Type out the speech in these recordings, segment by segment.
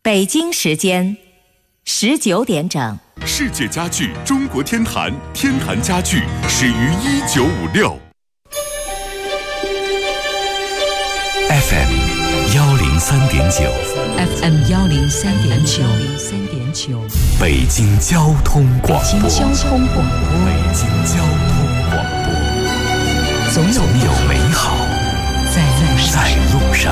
北京时间19点整。 世界家具中国天坛，天坛家具始于1956。 FM 103.9 FM 103.9 北京交通广播。 北京交通广播。 北京交通广播。总有美好在路上。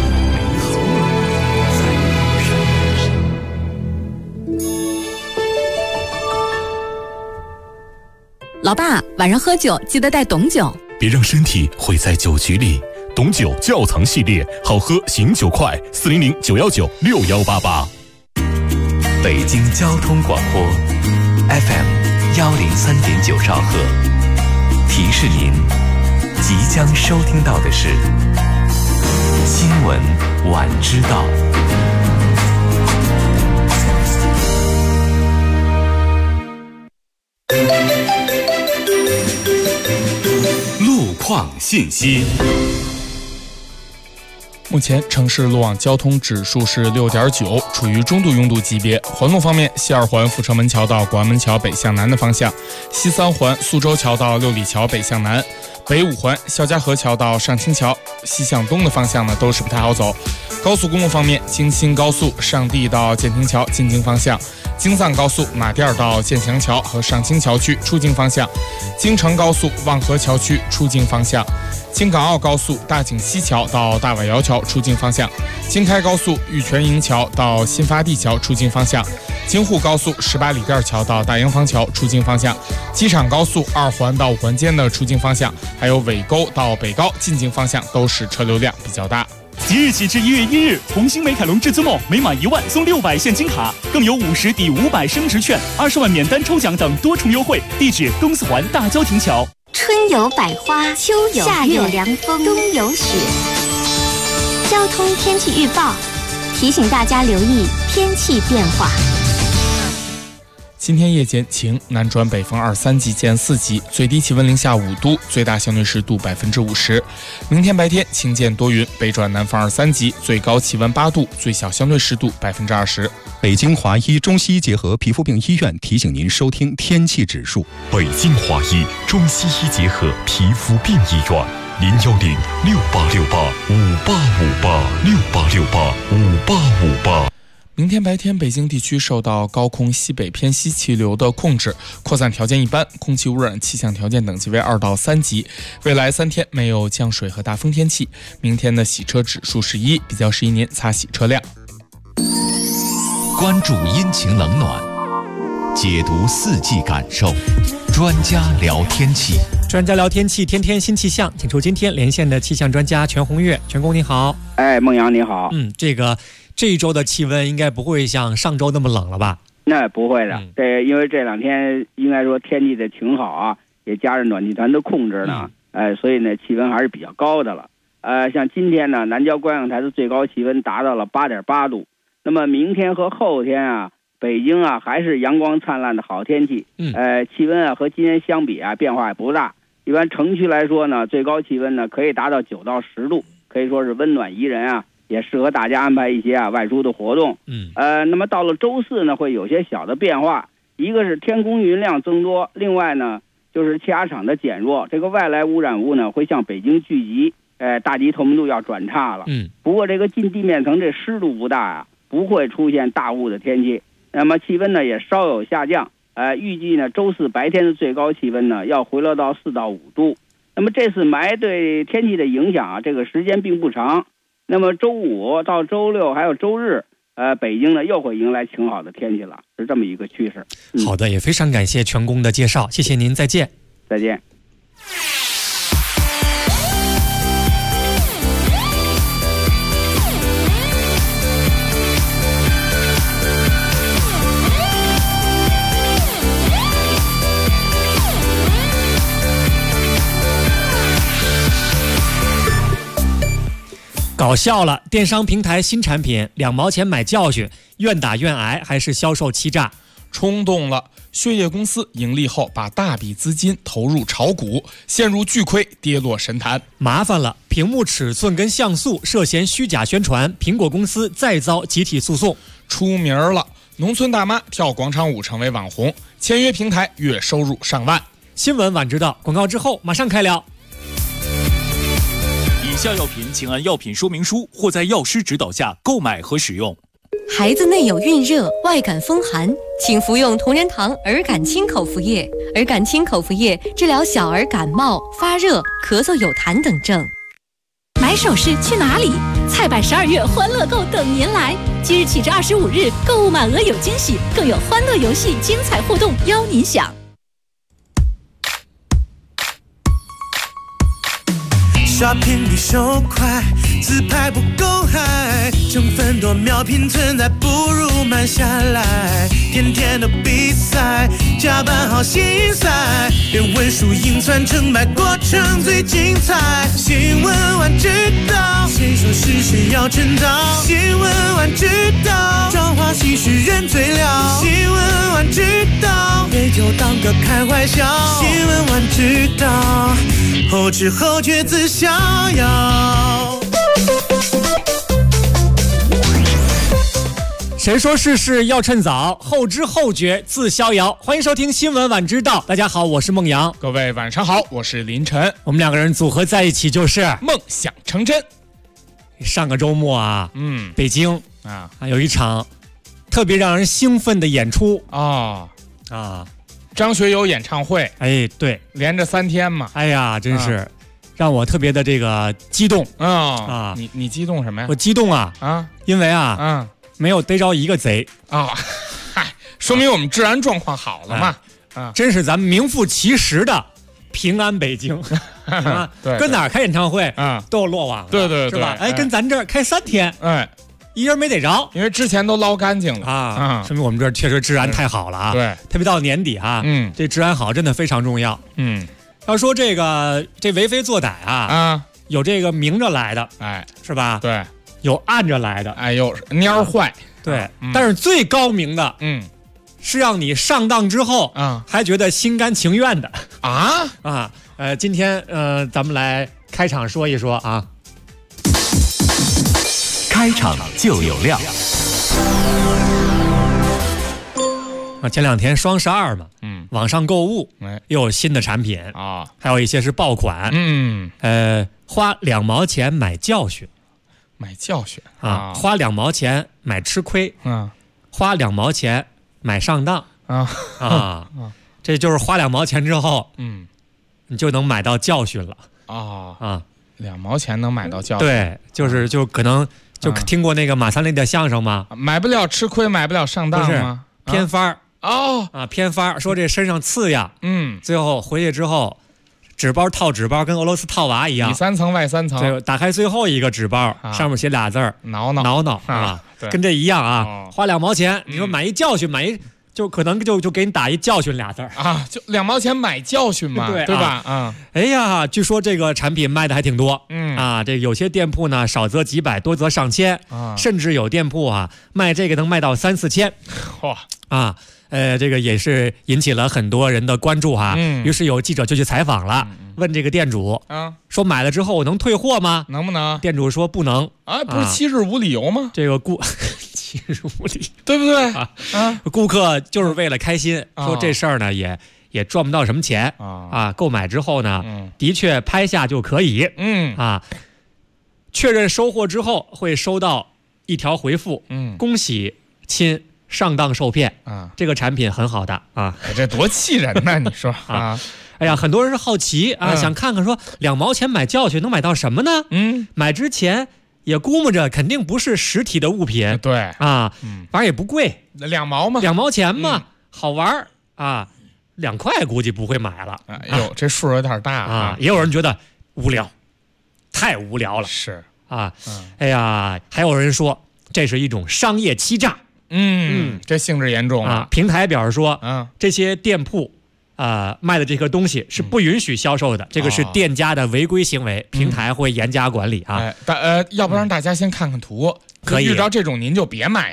老爸，晚上喝酒记得带董酒， 别让身体毁在酒局里。董酒窖藏系列，好喝醒酒快，400-919-6188。 北京交通广播 FM 103.9兆赫，提示您即将收听到的是新闻晚知道。 路况信息。 目前城市路网交通指数是6.9，处于中度拥堵级别。环路方面，西二环阜成门桥到广安门桥北向南的方向，西三环苏州桥到六里桥北向南，北五环肖家河桥到上清桥西向东的方向呢都是不太好走。高速公路方面，京新高速上地到建亭桥进京方向，京藏高速马甸到建祥桥和上清桥区出京方向，京承高速望河桥区出京方向，京港澳高速大井西桥到大崴窑桥出京方向，京开高速玉泉营桥到新发地桥出京方向，京沪高速18里店桥到大洋坊桥出京方向，机场高速2环到5环间的出京方向，还有尾沟到北高进京方向都是车流量比较大。 即日起至1月1日，红星美凯龙至尊梦每满1万送600现金卡，更有50抵500升值券、20万免单抽奖等多重优惠。地址东四环大郊亭桥。 春有百花，秋有夏有凉风，冬有雪。交通天气预报提醒大家留意天气变化。 今天夜间晴，南转北风2-3级见4级，最低气温零下5度，最大相对湿度50%。明天白天晴见多云，北转南风2-3级，最高气温8度，最小相对湿度20%。 北京华医中西医结合皮肤病医院提醒您收听天气指数。 北京华医中西医结合皮肤病医院，010-6868-5858，688-5858。 明天白天，北京地区受到高空西北偏西气流的控制，扩散条件一般，空气污染气象条件等级为2到3级。未来3天没有降水和大风天气。明天的洗车指数是1，比较适宜您擦洗车辆。 关注阴晴冷暖，解读四季感受，专家聊天气。 专家聊天气，天天新气象，请出今天连线的气象专家全红月。全工你好。 孟阳你好。 这一周的气温应该不会像上周那么冷了吧？ 那不会的，因为这2天应该说天气的挺好啊，也加上暖气团的控制呢，所以呢气温还是比较高的了。像今天呢，南郊观阳台的最高气温达到了8.8度。那么明天和后天啊，北京啊还是阳光灿烂的好天气。气温啊和今天相比啊变化也不大。一般城区来说呢，最高气温呢可以达到9到10度，可以说是温暖宜人啊。也适合大家安排一些外出的活动。那么到了周4呢，会有些小的变化，一个是天空云量增多，另外呢就是气压场的减弱，这个外来污染物呢会向北京聚集，大气透明度要转差了。不过这个近地面层这湿度不大啊，不会出现大雾的天气。那么气温呢也稍有下降，预计呢周4白天的最高气温呢要回落到4到5度。那么这次霾对天气的影响啊，这个时间并不长。那么周5到周6还有周日，北京呢又会迎来晴好的天气了，是这么一个趋势。 好的，也非常感谢全工的介绍，谢谢您，再见。 再见。 搞笑了，电商平台新产品2毛钱买教训，愿打愿挨还是销售欺诈？ 冲动了。血液公司盈利后把大笔资金投入炒股，陷入巨亏，跌落神坛。 麻烦了，屏幕尺寸跟像素涉嫌虚假宣传，苹果公司再遭集体诉讼。 出名了，农村大妈跳广场舞成为网红，签约平台月收入上万。 新闻晚知道，广告之后马上开聊。 以下药品请按药品说明书或在药师指导下购买和使用。 孩子内有孕热、外感风寒，请服用同仁堂儿感清口服液。儿感清口服液治疗小儿感冒、发热、咳嗽、有痰等症。 买首饰去哪里？菜百12月欢乐购等您来！即日起至25日，购物满额有惊喜，更有欢乐游戏、精彩互动邀您享。 刷屏比手快，自拍不够嗨，成分多秒拼存在，不如慢下来。天天的比赛，加班好心塞，连文书印传成败过程最精彩。新闻晚知道，谁说是谁要称道？新闻晚知道，朝花夕拾人最了。新闻晚知道，别就当个开怀笑。新闻晚知道，后知后觉自逍遥。 谁说事事要趁早，后知后觉自逍遥。欢迎收听新闻晚知道，大家好，我是孟阳。 各位晚上好，我是林晨。 我们两个人组合在一起就是梦想成真。 上个周末啊，北京啊有一场特别让人兴奋的演出张学友演唱会。 哎，对， 连着3天嘛。 哎呀，真是让我特别的这个激动你激动什么呀？ 我激动因为没有逮着一个贼说明我们治安状况好了嘛。 真是咱们名副其实的平安北京对， 跟哪儿开演唱会都有落网了， 对， 是吧？跟咱这儿开3天，一人没逮着， 因为之前都捞干净了说明我们这儿确实治安太好了对， 特别到年底这治安好真的非常重要。要说这为非作歹有这个明着来的，是吧？ 对， 有暗着来的， 有蔫坏， 对。但是最高明的，是让你上当之后还觉得心甘情愿的今天咱们来开场说一说啊。 开场就有料。 前2天双12嘛，网上购物又有新的产品还有一些是爆款，花2毛钱买教训，花2毛钱买吃亏，花2毛钱买上当这就是花2毛钱之后，你就能买到教训了 2毛钱能买到教训， 对，就可能就听过那个马三立的相声吗？ 买不了吃亏，买不了上当吗？ 偏方偏方说这身上刺痒，最后回去之后，纸包套纸包，跟俄罗斯套娃一样， 里3层外3层， 打开最后一个纸包，上面写俩字儿挠跟这一样花2毛钱，你说买一教训，买一就可能就给你打一教训俩字儿就2毛钱买教训嘛，对吧？ 哎呀，据说这个产品卖的还挺多，这有些店铺呢少则几百，多则上千，甚至有店铺卖这个能卖到3-4千，这个也是引起了很多人的关注于是有记者就去采访了，问这个店主说买了之后我能退货吗？ 能不能？ 店主说不能不是7日无理由吗？ 这个7日无理， 对不对顾客就是为了开心，说这事儿呢也赚不到什么钱购买之后呢的确拍下就可以确认收货之后会收到一条回复，恭喜亲上当受骗这个产品很好的这多气人呢你说哎呀，很多人是好奇想看看说2毛钱买教训能买到什么呢？买之前也估摸着肯定不是实体的物品， 对反正也不贵 ，2毛嘛，2 毛钱嘛，好玩2块估计不会买了。 这数有点大也有人觉得无聊，太无聊了， 是哎呀，还有人说这是一种商业欺诈， 这性质严重了平台表示说这些店铺卖的这个东西是不允许销售的，这个是店家的违规行为，平台会严加管理要不然大家先看看图，可以遇到这种您就别买了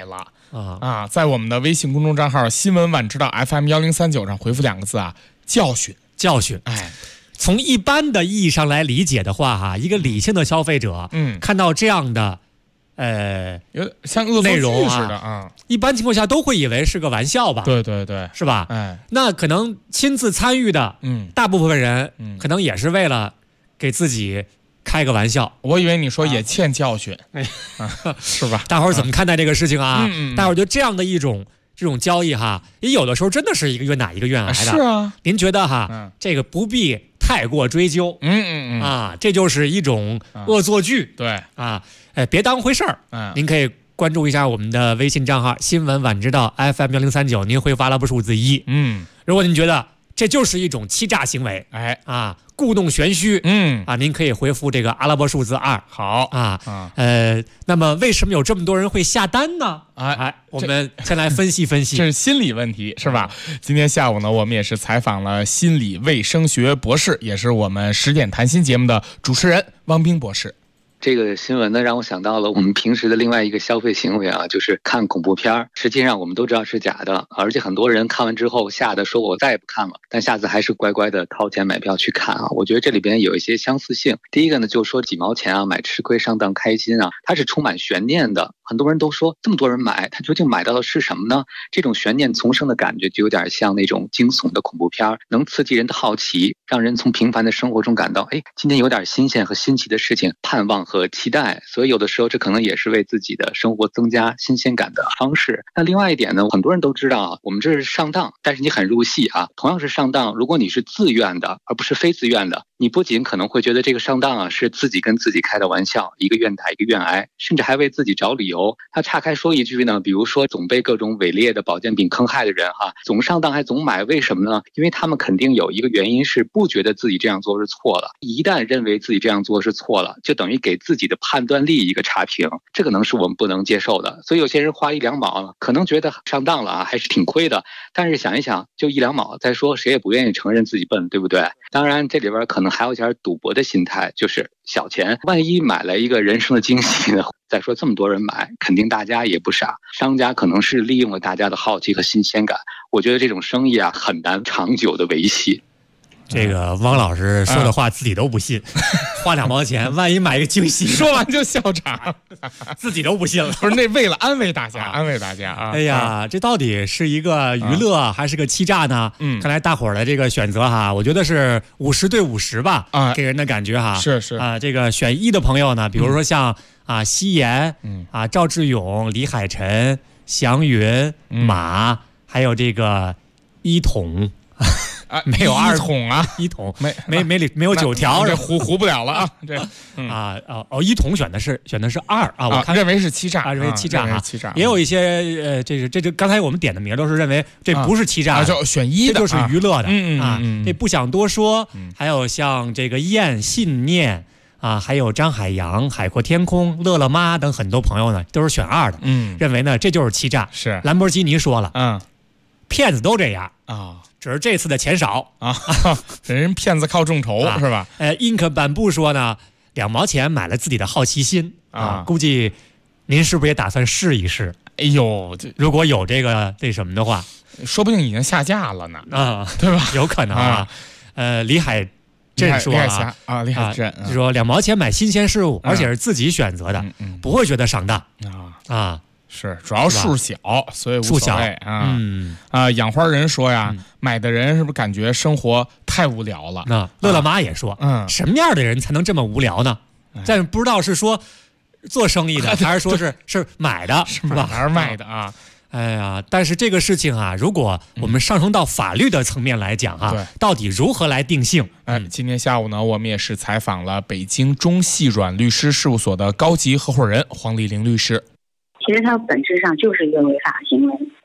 在我们的微信公众账号新闻晚知道 FM1039上回复2个字教训。 哎，从一般的意义上来理解的话一个理性的消费者看到这样的有点像恶作剧似的一般情况下都会以为是个玩笑吧？ 对对对， 是吧？那可能亲自参与的大部分人可能也是为了给自己开个玩笑。 我以为你说也欠教训，是吧？ 大伙儿怎么看待这个事情啊？大伙儿觉得这样的这种交易也有的时候真的是一个愿打一个愿挨的。 是啊， 您觉得这个不必太过追究。这就是一种恶作剧。 对别当回事儿。您可以关注一下我们的微信账号新闻晚知道 FM1039，您回复阿拉伯数字1。如果您觉得这就是一种欺诈行为，故弄玄虚，您可以回复这个阿拉伯数字2。 好那么为什么有这么多人会下单呢？我们先来分析分析。 这是心理问题，是吧？今天下午呢，我们也是采访了心理卫生学博士，也是我们10点谈心节目的主持人汪冰博士。 这个新闻呢，让我想到了我们平时的另外一个消费行为就是看恐怖片。实际上我们都知道是假的，而且很多人看完之后吓得说我再也不看了，但下次还是乖乖的掏钱买票去看我觉得这里边有一些相似性。第一个呢，就是说几毛钱买吃亏上当开心它是充满悬念的。很多人都说这么多人买，他究竟买到的是什么呢？这种悬念丛生的感觉就有点像那种惊悚的恐怖片，能刺激人的好奇，让人从平凡的生活中感到今天有点新鲜和新奇的事情盼望和期待。所以有的时候这可能也是为自己的生活增加新鲜感的方式。那另外一点呢，很多人都知道我们这是上当，但是你很入戏同样是上当，如果你是自愿的而不是非自愿的，你不仅可能会觉得这个上当是自己跟自己开的玩笑，一个愿打一个愿挨，甚至还为自己找理由。他岔开说一句呢，比如说总被各种伪劣的保健品坑害的人总上当还总买，为什么呢？因为他们肯定有一个原因是不觉得自己这样做是错了，一旦认为自己这样做是错了，就等于给自己的判断力一个差评，这可能是我们不能接受的。所以有些人花1、2毛可能觉得上当了还是挺亏的，但是想一想就1、2毛，再说谁也不愿意承认自己笨，对不对？当然这里边可能还有一点赌博的心态，就是小钱万一买了一个人生的惊喜呢？再说这么多人买，肯定大家也不傻，商家可能是利用了大家的好奇和新鲜感。我觉得这种生意很难长久的维系。 这个汪老师说的话自己都不信，花2毛钱，万一买一个惊喜， 说完就笑场， 自己都不信了。 不是，那为了安慰大家，安慰大家哎呀，这到底是一个娱乐还是个欺诈呢？看来大伙儿的这个选择我觉得是50对50吧，给人的感觉是这个选1的朋友呢，比如说像希言赵志勇、李海晨、祥云、马，还有这个一统。没有2桶一桶没有9条， 这糊不了了一桶选的是2我看认为是欺诈， 认为欺诈也有一些这刚才我们点的名都是认为这不是欺诈， 就选1的， 这就是娱乐的这不想多说。还有像这个燕信念还有张海洋、海阔天空、乐乐妈等很多朋友呢都是选2的，认为呢这就是欺诈。 是兰博基尼说了，骗子都这样只是这次的钱少人骗子靠众筹是吧 ？Ink 版布说呢，2毛钱买了自己的好奇心估计您是不是也打算试一试？ 哎呦， 如果有这个什么的话， 说不定已经下架了呢对吧？ 有可能李海镇说李海镇就说2毛钱买新鲜事物，而且是自己选择的，不会觉得上当是主要数小，所以无所谓养花人说买的人是不是感觉生活太无聊了？ 乐乐妈也说，什么样的人才能这么无聊呢？但是不知道是说做生意的，还是说是买的，是吧？ 还是卖的哎呀，但是这个事情如果我们上升到法律的层面来讲到底如何来定性？ 今天下午呢，我们也是采访了北京中细软律师事务所的高级合伙人黄丽玲律师。 其实它本质上就是一个违法行为，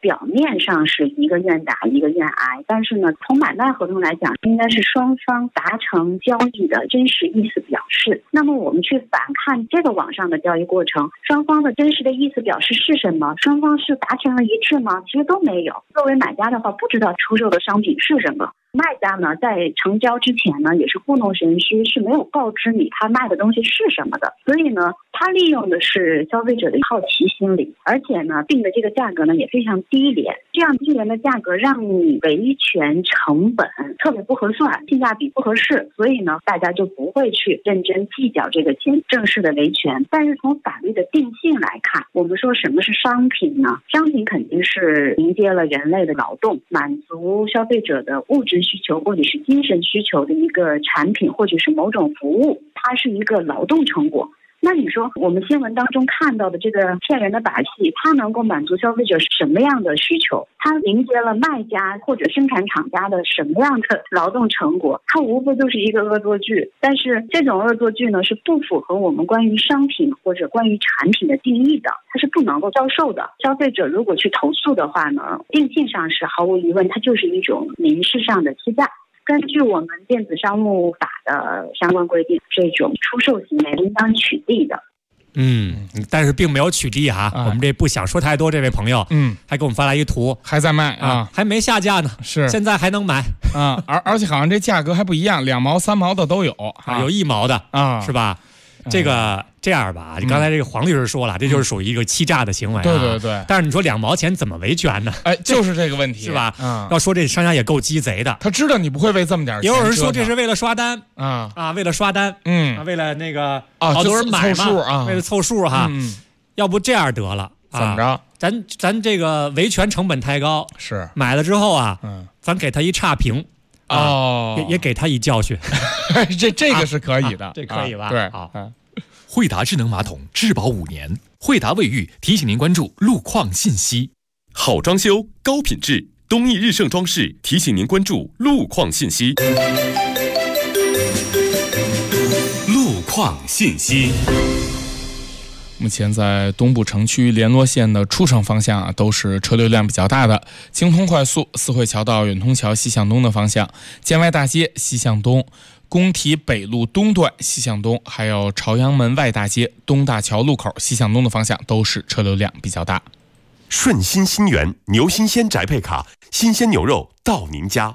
表面上是一个愿打一个愿挨，但是呢，从买卖合同来讲，应该是双方达成交易的真实意思表示。那么我们去反看这个网上的交易过程，双方的真实的意思表示是什么？双方是达成了一致吗？其实都没有。作为买家的话，不知道出售的商品是什么。卖家呢，在成交之前呢，也是故弄玄虚，是没有告知你他卖的东西是什么的。所以呢，他利用的是消费者的好奇心理，而且呢，定的这个价格呢也非常低廉。这样低廉的价格让你维权成本特别不合算，性价比不合适，所以呢，大家就不会去认真计较这个钱，正式的维权。但是从法律的定性来看，我们说什么是商品呢？商品肯定是迎接了人类的劳动，满足消费者的物质需求或者是精神需求的一个产品或者是某种服务，它是一个劳动成果。那你说我们新闻当中看到的这个骗人的把戏，它能够满足消费者什么样的需求？它迎接了卖家或者生产厂家的什么样的劳动成果？它无非就是一个恶作剧。但是这种恶作剧呢，是不符合我们关于商品或者关于产品的定义的，它是不能够销售的。消费者如果去投诉的话呢，定性上是毫无疑问，它就是一种民事上的欺诈。根据我们电子商务法的相关规定，这种出售行为应当取缔的。 但是并没有取缔哈。我们这不想说太多，这位朋友，还给我们发来一个图， 还在卖啊， 还没下架呢， 是现在还能买啊，而且好像这价格还不一样，2毛3毛的都有， 有1毛的啊，是吧？这个这样吧，刚才这个黄律师说了，这就是属于一个欺诈的行为啊。 对对对。 但是你说2毛钱怎么维权呢？ 哎，就是这个问题， 是吧？要说这商家也够鸡贼的， 他知道你不会为这么点钱。 也有人说这是为了刷单为了刷单，为了那个好多人买嘛，为了凑数哈。要不这样得了， 怎么着？ 咱这个维权成本太高， 是买了之后啊，咱给他一差评。也给他一教训， 这个是可以的， 这可以吧？ 对， 惠达智能马桶质保5年，惠达卫浴提醒您关注路况信息。 好装修，高品质，东义日盛装饰提醒您关注路况信息。路况信息。 目前在东部城区联络线的出城方向都是车流量比较大的，京通快速四惠桥到远通桥西向东的方向，建外大街西向东，工体北路东段西向东，还有朝阳门外大街东大桥路口西向东的方向都是车流量比较大。 顺心新源牛新鲜宅配卡，新鲜牛肉到您家。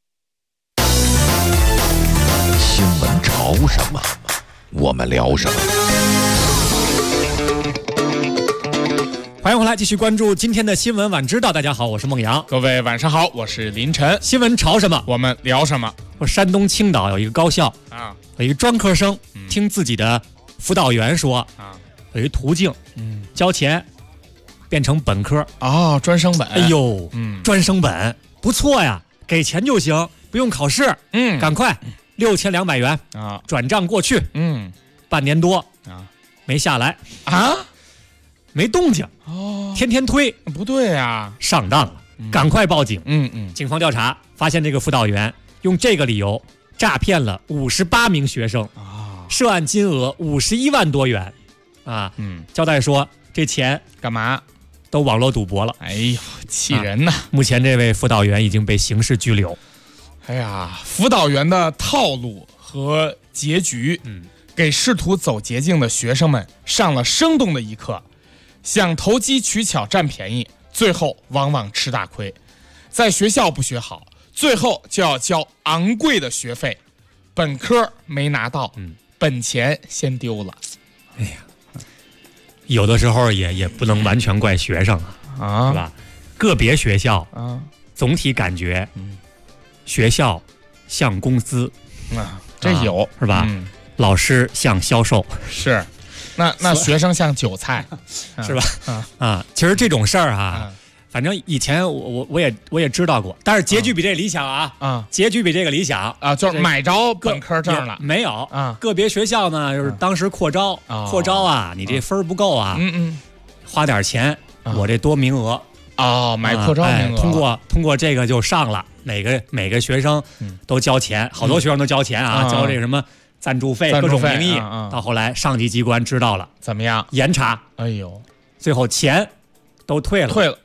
新闻潮什么，我们聊什么。 欢迎回来，继续关注今天的新闻晚知道。大家好，我是孟阳。 各位晚上好，我是林晨。 新闻潮什么， 我们聊什么。 说山东青岛有一个高校有一个专科生，听自己的辅导员说有一途径，交钱变成本科专升本。 哎呦，专升本不错呀，给钱就行，不用考试。赶快6200元转账过去。半年多没下来没动静天天推， 不对呀， 上当了，赶快报警。警方调查发现，这个辅导员用这个理由诈骗了58名学生涉案金额51万多元交代说这钱干嘛都网络赌博了。 哎呦，气人呐！ 目前这位辅导员已经被刑事拘留。 哎呀，辅导员的套路和结局给试图走捷径的学生们上了生动的一课。想投机取巧占便宜，最后往往吃大亏。在学校不学好，最后就要交昂贵的学费，本科没拿到，本钱先丢了。 哎呀，有的时候也不能完全怪学生是吧？个别学校总体感觉学校像公司这有是吧？老师像销售是。那学生像韭菜， 是吧？其实这种事儿反正以前我也知道过，但是结局比这理想结局比这个理想就是买着本科证了。 没有个别学校呢，就是当时扩招你这分不够花点钱，我这多名额买扩招名额，通过这个就上了，每个学生都交钱，好多学生都交钱交这个什么赞助费各种名义，到后来上级机关知道了， 怎么样？ 严查。 哎呦， 最后钱都退了，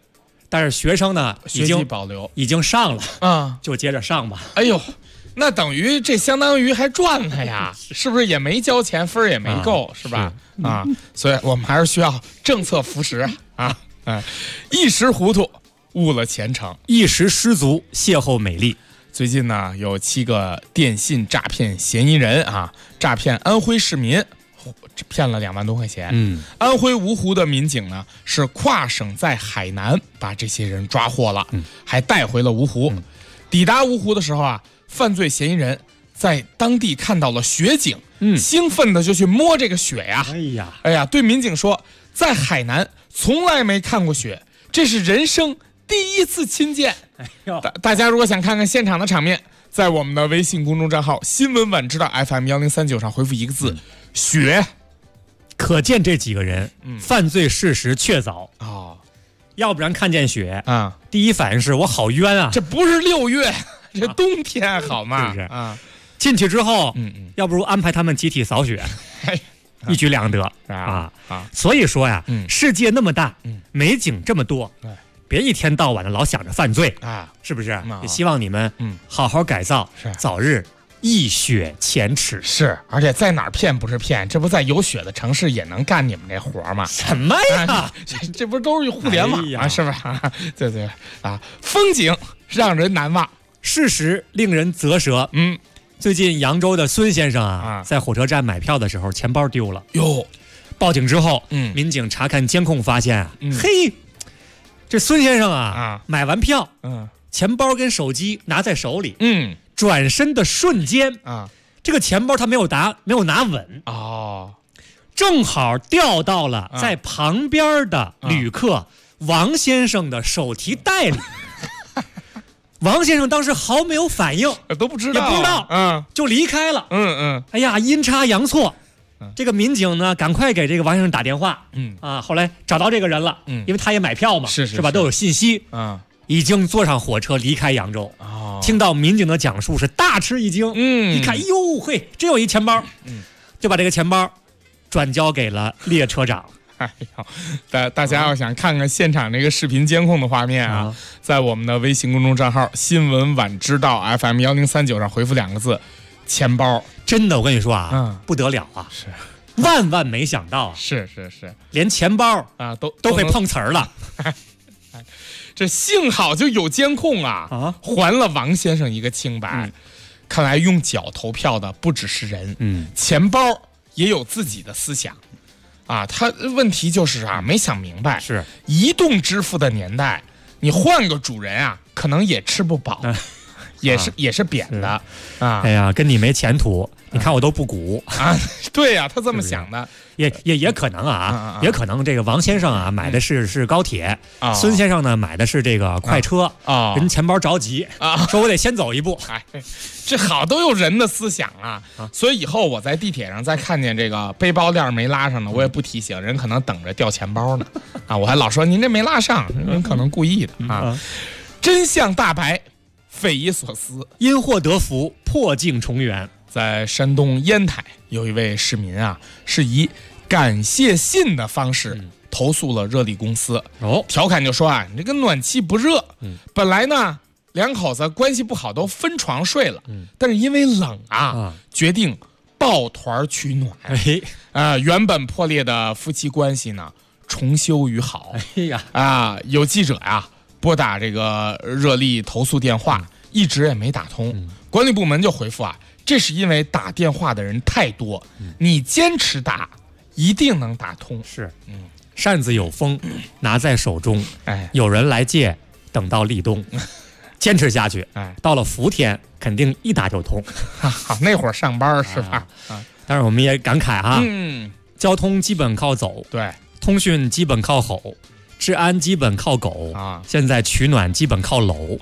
但是学生呢学籍保留， 已经上了啊， 就接着上吧。 哎呦，那等于这相当于还赚了呀，是不是也没交钱，分也没够，是吧？啊，所以我们还是需要政策扶持啊。一时糊涂误了前程， 一时失足邂逅美丽。 最近呢，有7个电信诈骗嫌疑人啊，诈骗安徽市民，骗了2万多块钱。安徽芜湖的民警呢，是跨省在海南把这些人抓获了，还带回了芜湖。抵达芜湖的时候啊，犯罪嫌疑人在当地看到了雪景，兴奋的就去摸这个雪呀。哎呀，对民警说，在海南从来没看过雪，这是人生第一次亲见。大家如果想看看现场的场面，在我们的微信公众账号新闻晚知道 FM1039上回复1个字雪， 可见这几个人犯罪事实确凿要不然看见雪啊，第一反应是我好冤啊， 这不是6月，这冬天好吗？ 是不是啊？进去之后，要不如安排他们集体扫雪，一举两得啊！所以说呀，世界那么大，美景这么多，别一天到晚的老想着犯罪啊，是不是？也希望你们好好改造，早日一雪前耻。 是，而且在哪儿骗不是骗，这不在有雪的城市也能干你们这活吗？ 什么呀？ 这不都是互联网啊？是吧？对对啊，风景让人难忘， 事实令人啧舌。最近扬州的孙先生啊，在火车站买票的时候，钱包丢了。哟，报警之后，民警查看监控发现嘿，这孙先生啊，买完票，钱包跟手机拿在手里，转身的瞬间这个钱包他没有拿稳正好掉到了在旁边的旅客王先生的手提袋里。王先生当时毫没有反应， 都不知道， 也不知道，就离开了。哎呀，阴差阳错，这个民警呢，赶快给这个王先生打电话，后来找到这个人了，因为他也买票嘛，是吧？都有信息，已经坐上火车离开扬州。听到民警的讲述是大吃一惊，一看，哟嘿，真有一钱包，就把这个钱包转交给了列车长。 哎呦，大家要想看看现场这个视频监控的画面啊，在我们的微信公众账号新闻晚知道 FM1039上回复2个字钱包。 真的，我跟你说啊，不得了啊， 是万万没想到， 是连钱包啊都会碰瓷儿了。 这幸好就有监控啊，还了王先生一个清白。看来用脚投票的不只是人，钱包也有自己的思想。他问题就是没想明白， 是移动支付的年代，你换个主人可能也吃不饱，也是扁的哎呀，跟你没前途，你看我都不鼓对呀，他这么想的， 也可能也可能这个王先生买的是高铁，孙先生呢买的是这个快车人钱包着急说我得先走一步。 这好都有人的思想所以以后我在地铁上再看见这个背包链没拉上呢，我也不提醒人，可能等着掉钱包呢我还老说您这没拉上，人可能故意的真相大白，匪夷所思， 因祸得福，破镜重圆。 在山东烟台有一位市民是以感谢信的方式投诉了热力公司，调侃就说你这个暖气不热，本来呢两口子关系不好都分床睡了，但是因为冷决定抱团取暖。原本破裂的夫妻关系呢重修于好。有记者拨打这个热力投诉电话，一直也没打通，管理部门就回复这是因为打电话的人太多，你坚持打一定能打通。 是扇子有风拿在手中，有人来借等到立冬，坚持下去，到了伏天肯定一打就通。 好，那会儿上班是吧？ 但是我们也感慨交通基本靠走， 对， 通讯基本靠吼，治安基本靠狗现在取暖基本靠搂。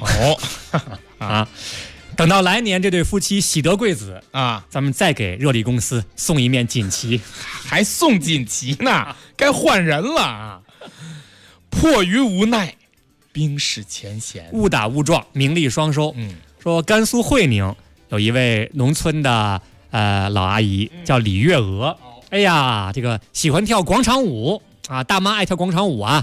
等到来年这对夫妻喜得贵子咱们再给热力公司送一面锦旗。 还送锦旗呢，该换人了迫于无奈，冰释前嫌， 误打误撞，名利双收。说甘肃会宁有一位农村的老阿姨叫李月娥，哎呀，这个喜欢跳广场舞大妈爱跳广场舞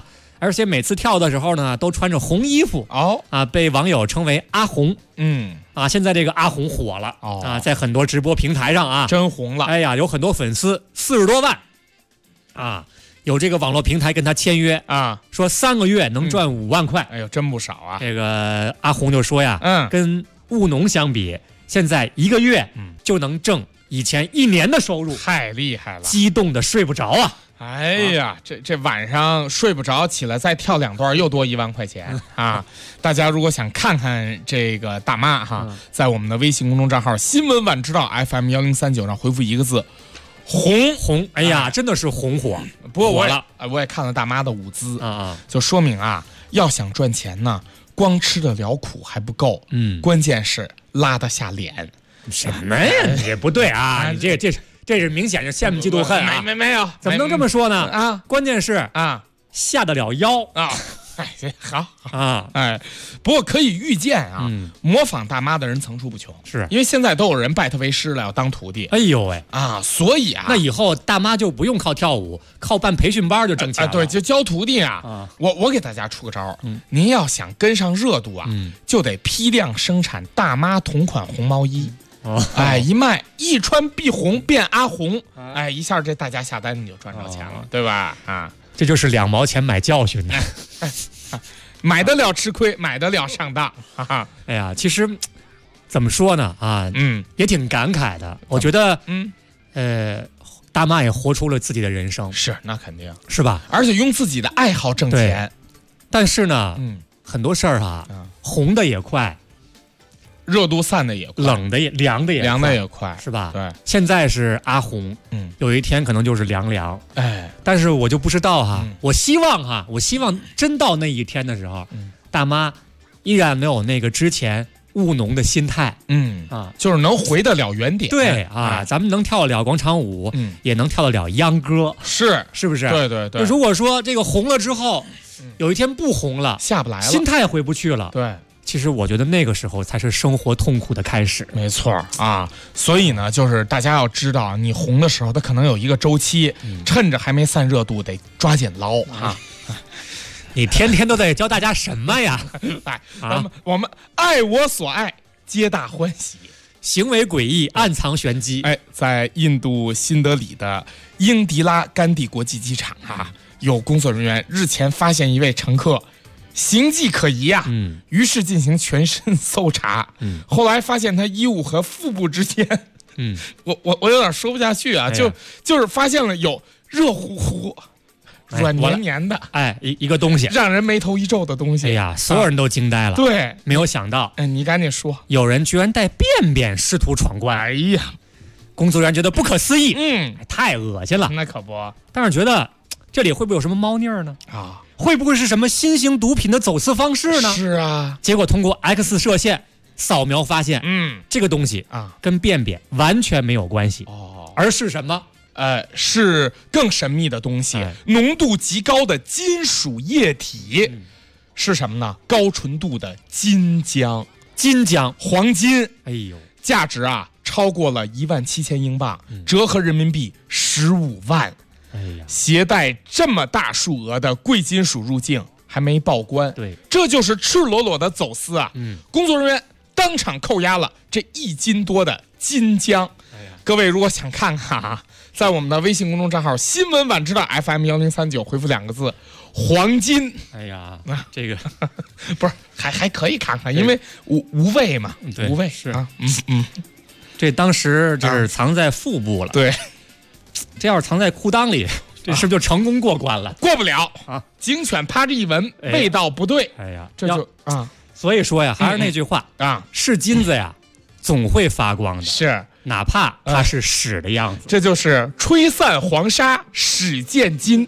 而且每次跳的时候呢，都穿着红衣服被网友称为阿红。现在这个阿红火了在很多直播平台上真红了。 哎呀，有很多粉丝，40多万有这个网络平台跟他签约说3个月能赚5万块。 哎呦，真不少啊！ 这个阿红就说呀，跟务农相比，现在1个月就能挣以前1年的收入， 太厉害了， 激动的睡不着啊！ 哎呀，这晚上睡不着，起来再跳2段又多1万块钱啊！大家如果想看看这个大妈在我们的微信公众账号新闻晚知道 FM1039上回复1个字红。 哎呀，真的是红火。 不过我也看了大妈的舞姿就说明要想赚钱呢，光吃得了苦还不够，关键是拉得下脸。 什么呀？也不对啊！你这是明显是羡慕嫉妒恨啊！ 没有， 怎么能这么说呢？关键是下得了腰好不过可以预见模仿大妈的人层出不穷， 是因为现在都有人拜她为师了，要当徒弟。 哎呦喂所以那以后大妈就不用靠跳舞，靠办培训班就挣钱了。 对，就教徒弟我给大家出个招您要想跟上热度就得批量生产大妈同款红毛衣。一卖一穿必红变阿红，一下这大家下单你就赚着钱了，对吧？ 这就是2毛钱买教训的， 买得了吃亏，买得了上当。 哎呀，其实怎么说呢也挺感慨的。我觉得大妈也活出了自己的人生， 是那肯定是吧？ 而且用自己的爱好挣钱。 但是呢很多事儿红的也快， 热度散的也快， 冷的也凉的也快， 是吧？ 对， 现在是阿红，有一天可能就是凉。但是我就不知道我希望真到那一天的时候，大妈依然能有那个之前务农的心态， 就是能回得了原点。 对咱们能跳得了广场舞，也能跳得了秧歌，是不是？ 对。 如果说这个红了之后，有一天不红了， 下不来了， 心态回不去了， 对。 其实我觉得那个时候才是生活痛苦的开始。 没错所以呢，就是大家要知道，你红的时候它可能有一个周期，趁着还没散热度，得抓紧捞你天天都在教大家什么呀？ 我们爱我所爱，皆大欢喜。 行为诡异，暗藏玄机。 在印度新德里的英迪拉甘地国际机场有工作人员日前发现一位乘客形迹可疑于是进行全身搜查，后来发现他衣物和腹部之间，我有点说不下去就是发现了有热乎乎、软黏黏的一个东西， 让人眉头一皱的东西。 哎呀，所有人都惊呆了。 对， 没有想到， 你赶紧说， 有人居然带便便试图闯关。 哎呀， 工作人员觉得不可思议，太恶心了。 那可不， 但是觉得这里会不会有什么猫腻呢？会不会是什么新型毒品的走私方式呢？ 是啊， 结果通过 X 射线扫描发现，这个东西跟便便完全没有关系，而是什么？ 是更神秘的东西，浓度极高的金属液体，是什么呢？高纯度的金浆，黄金， 哎呦， 价值超过了17000英镑，折合人民币15万。携带这么大数额的贵金属入境还没报关， 对， 这就是赤裸裸的走私工作人员当场扣押了这1斤多的金浆。各位如果想看看在我们的微信公众账号新闻晚知道 FM1039回复2个字黄金。 哎呀，这个不是还可以看看，因为无味嘛，无味是这当时就是藏在腹部了， 对。 这要是藏在裤裆里，这是不是就成功过关了？ 过不了警犬趴着一闻，味道不对。 哎呀， 这就所以说呀，还是那句话是金子呀，总会发光的。 是， 哪怕它是屎的样子。 这就是吹散黄沙，始见金。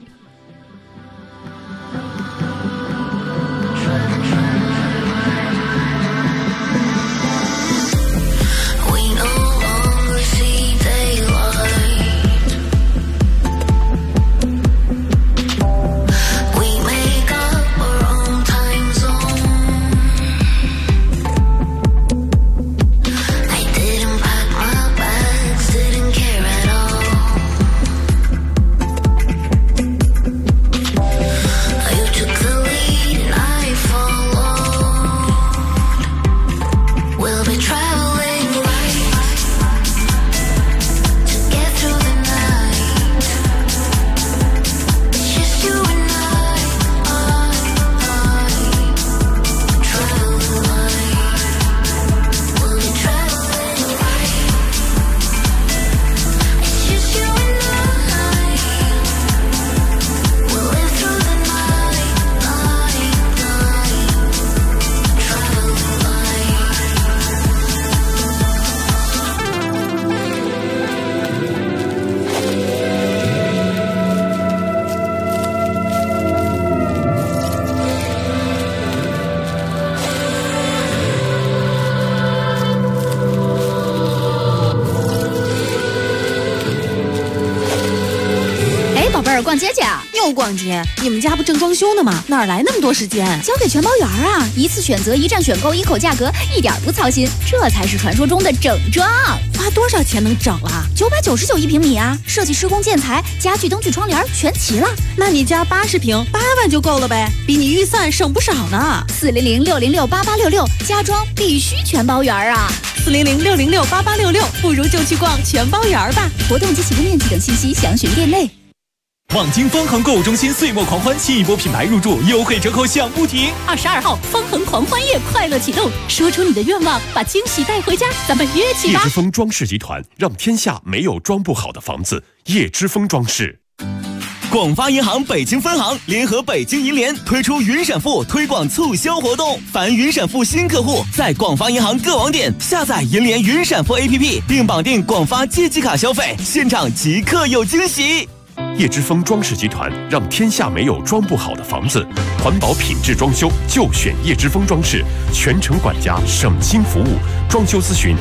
逛街去啊？又逛街？你们家不正装修呢吗？哪来那么多时间？交给全包园啊！一次选择，一站选购，一口价格，一点不操心，这才是传说中的整装。花多少钱能整啊？999一平米啊！设计、施工、建材、家具、灯具、窗帘全齐了。那你家80平，8万就够了呗，比你预算省不少呢。400-606-8866，家装必须全包园啊！400-606-8866，不如就去逛全包园吧。活动及起步面积等信息详询店内。 望京方恒购物中心岁末狂欢，新一波品牌入驻，优惠折扣响不停。 22号，方恒狂欢夜快乐启动，说出你的愿望，把惊喜带回家，咱们约起吧。 叶之峰装饰集团让天下没有装不好的房子，叶之峰装饰。 广发银行北京分行联合北京银联推出云闪付推广促销活动，凡云闪付新客户在广发银行各网点下载银联云闪付 APP， 并绑定广发借记卡消费，现场即刻有惊喜。 叶之峰装饰集团让天下没有装不好的房子，环保品质装修就选叶之峰装饰，全程管家，省心服务。装修咨询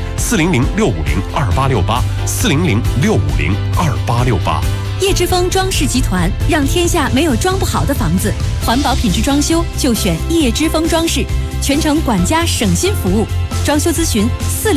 400-650-2868，400-650-2868。 叶之峰装饰集团让天下没有装不好的房子，环保品质装修就选叶之峰装饰，全程管家省心服务。装修咨询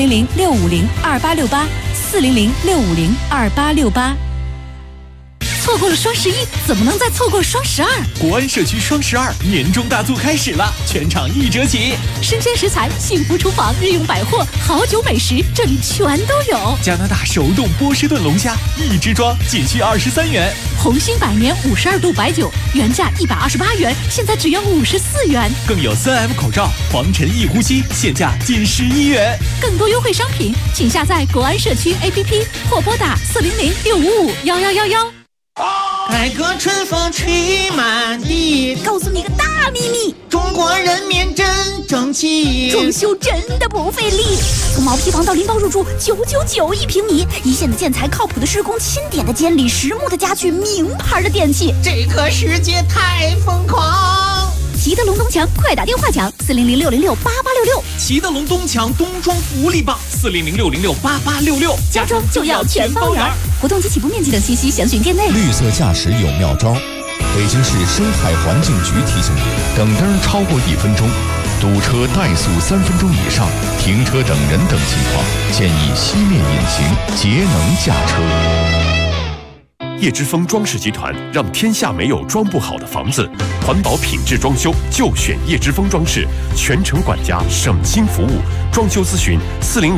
400-650-2868，400-650-2868。 错过了双11，怎么能再错过双12？ 国安社区双12年终大促开始了，全场1折起。 生鲜食材、幸福厨房、日用百货、好酒美食，这里全都有。 加拿大手动波士顿龙虾，1支装仅需23元。 红星百年52度白酒，原价128元，现在只要54元。 更有3M 口罩、防尘易呼吸，现价仅11元。 更多优惠商品，请下载国安社区 APP 或拨打400-655-1111。 改革春风吹满地， 告诉你个大秘密， 中国人民真争气， 装修真的不费力。从毛坯房到拎包入住，999一平米，一线的建材，靠谱的施工，钦点的监理，实木的家具，名牌的电器， 这个世界太疯狂。 齐德龙东墙，快打电话抢400-606-8866。 齐德龙东墙冬装福利棒，400-606-8866， 家装就要全包圆。活动及起步面积等信息详询店内。 绿色驾驶有妙招，北京市生态环境局提醒您：等灯超过1分钟，堵车怠速3分钟以上，停车等人等情况，建议熄灭引擎，节能驾车。 叶之峰装饰集团让天下没有装不好的房子，环保品质装修就选叶之峰装饰，全程管家，省心服务。装修咨询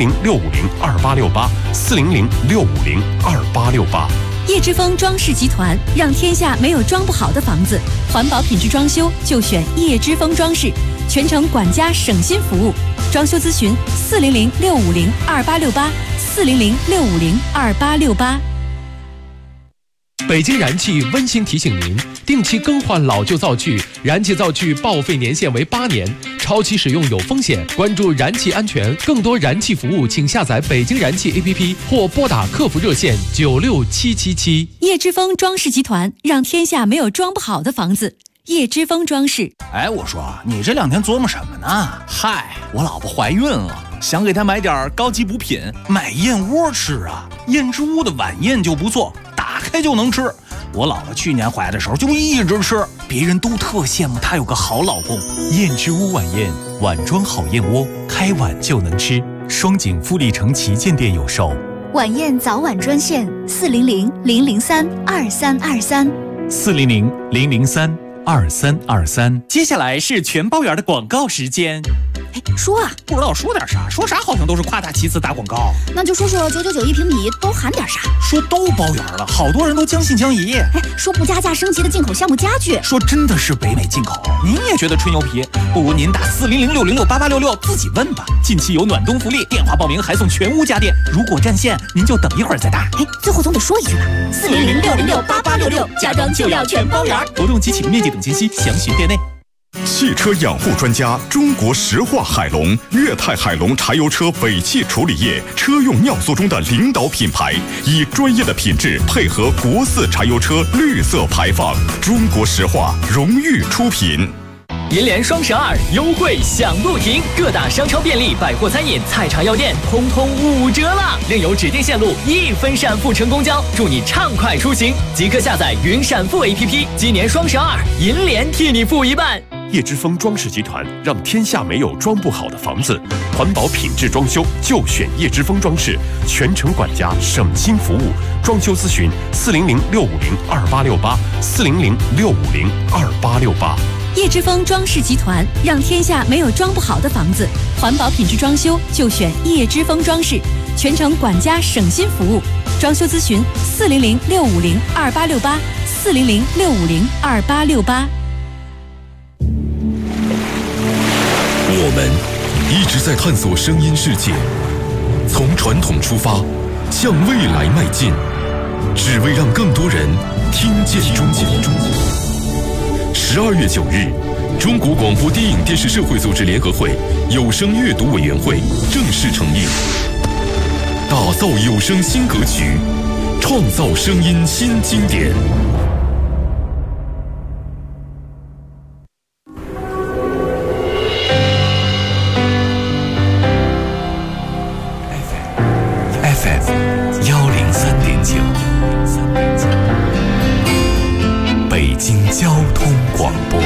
400-650-2868，400-650-2868。 叶之峰装饰集团让天下没有装不好的房子，环保品质装修就选叶之峰装饰，全程管家省心服务。装修咨询400-650-2868，400-650-2868。 北京燃气温馨提醒您：定期更换老旧灶具，燃气灶具报废年限为8年，超期使用有风险。关注燃气安全，更多燃气服务，请下载北京燃气 APP 或拨打客服热线96777。 叶之峰装饰集团让天下没有装不好的房子。叶之峰装饰。 哎，我说你这2天琢磨什么呢？嗨，我老婆怀孕了，想给她买点高级补品，买燕窝吃啊。燕之屋的晚宴就不错，打开就能吃。我老婆去年怀的时候就一直吃，别人都特羡慕她有个好老公。燕之屋晚宴，碗装好燕窝，开碗就能吃。双井富力城旗舰店有售。 晚宴早晚专线 400-003-2323，400-003-2323。接下来是全包圆的广告时间。 哎，说啊， 不知道说点啥，说啥好像都是夸大其词打广告。 那就说999一平米都含点啥？ 说都包圆了，好多人都将信将疑。 哎，说不加价升级的进口项目家具， 说真的是北美进口，您也觉得吹牛皮？不如您打400-606-8866自己问吧。近期有暖冬福利，电话报名还送全屋家电，如果占线，您就等一会儿再打。 哎，最后总得说一句吧，400-606-8866，家装就要全包圆。 活动及起步面积等信息详询店内。 汽车养护专家，中国石化海龙、粤泰海龙柴油车尾气处理液车用尿素中的领导品牌，以专业的品质配合国4柴油车绿色排放，中国石化荣誉出品。 银联双12优惠享不停，各大商超便利、百货餐饮、菜场药店通通5折了，另有指定线路1分闪付乘公交，祝你畅快出行！即刻下载云闪付 APP， 今年双12，银联替你付一半。 叶之峰装饰集团让天下没有装不好的房子，环保品质装修就选叶之峰装饰，全程管家，省心服务。装修咨询400-650-2868，400-650-2868。 叶之峰装饰集团让天下没有装不好的房子，环保品质装修就选叶之峰装饰，全程管家，省心服务。装修咨询400-650-2868，400-650-2868。 我们一直在探索声音世界，从传统出发，向未来迈进，只为让更多人听见中国。12月9日，中国广播电影电视社会组织联合会有声阅读委员会正式成立，打造有声新格局，创造声音新经典。 北京交通广播，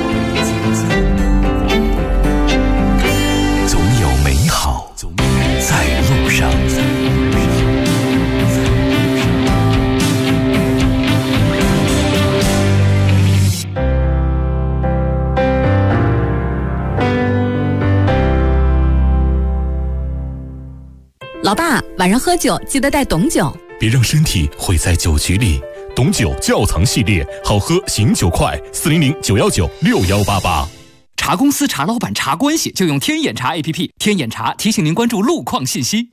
总有美好在路上。 老爸，晚上喝酒记得带董酒， 别让身体毁在酒局里。董酒窖藏系列，好喝醒酒快，400-919-6188。 查公司、查老板、查关系，就用天眼查 APP。天眼查提醒您关注路况信息。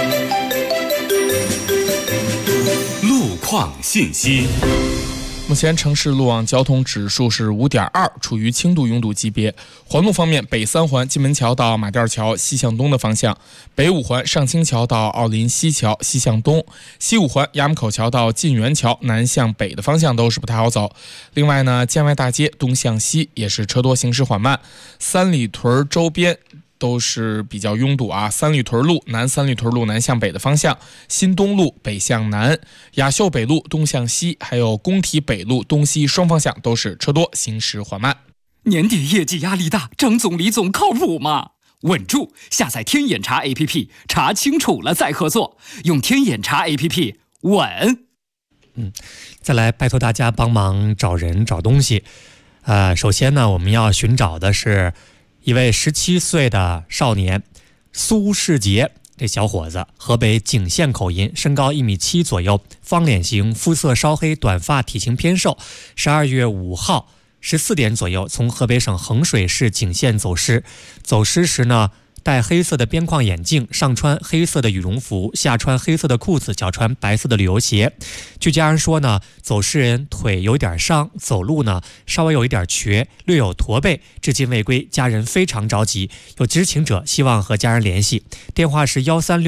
路况信息。 目前城市路网交通指数是5.2，处于轻度拥堵级别。环路方面，北3环金门桥到马甸桥西向东的方向，北5环上清桥到奥林西桥西向东，西5环衙门口桥到晋源桥南向北的方向都是不太好走。另外呢，建外大街东向西也是车多，行驶缓慢。三里屯周边都是比较拥堵啊，三里屯路南向北的方向，新东路北向南，雅秀北路东向西，还有工体北路东西双方向都是车多，行驶缓慢。 年底业绩压力大，张总李总靠谱吗？稳住！下载天眼查 APP， 查清楚了再合作，用天眼查 APP 稳。 再来拜托大家帮忙找人找东西。首先呢，我们要寻找的是一位17岁的少年苏世杰，这小伙子河北景县口音，身高1.7米左右，方脸型，肤色稍黑，短发，体型偏瘦。12月5号14点左右从河北省衡水市景县走失。走失时呢，戴黑色的边框眼镜，上穿黑色的羽绒服，下穿黑色的裤子，脚穿白色的旅游鞋。据家人说呢，走失人腿有点伤，走路呢稍微有一点瘸，略有驼背，至今未归，家人非常着急。有知情者希望和家人联系，电话是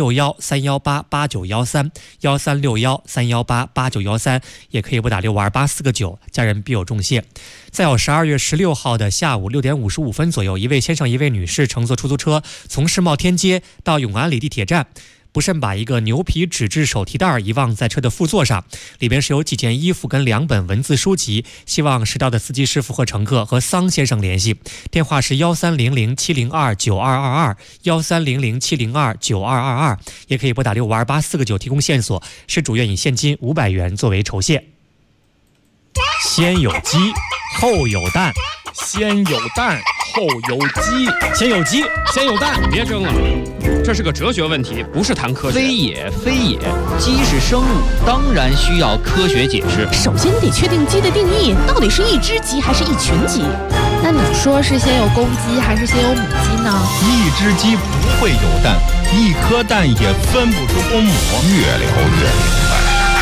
1361-318-8913，1361-318-8913，也可以拨打628-4个9，家人必有重谢。再有12月16号的下午6点55分左右，一位先生一位女士乘坐出租车从世贸天街到永安里地铁站，不慎把一个牛皮纸质手提袋遗忘在车的副座上，里边是有几件衣服跟2本文字书籍，希望识到的司机师傅和乘客和桑先生联系，电话是1300-702-9222，1300-702-9222，也可以拨打658-4个9提供线索，失主愿以现金500元作为酬谢。先有鸡后有蛋， 先有蛋后有鸡， 先有鸡先有蛋， 别争了，这是个哲学问题，不是谈科学。 非也非也，鸡是生物，当然需要科学解释。 首先得确定鸡的定义，到底是一只鸡还是一群鸡？那你说是先有公鸡还是先有母鸡呢？ 一只鸡不会有蛋，一颗蛋也分不出公母。 越聊越明白。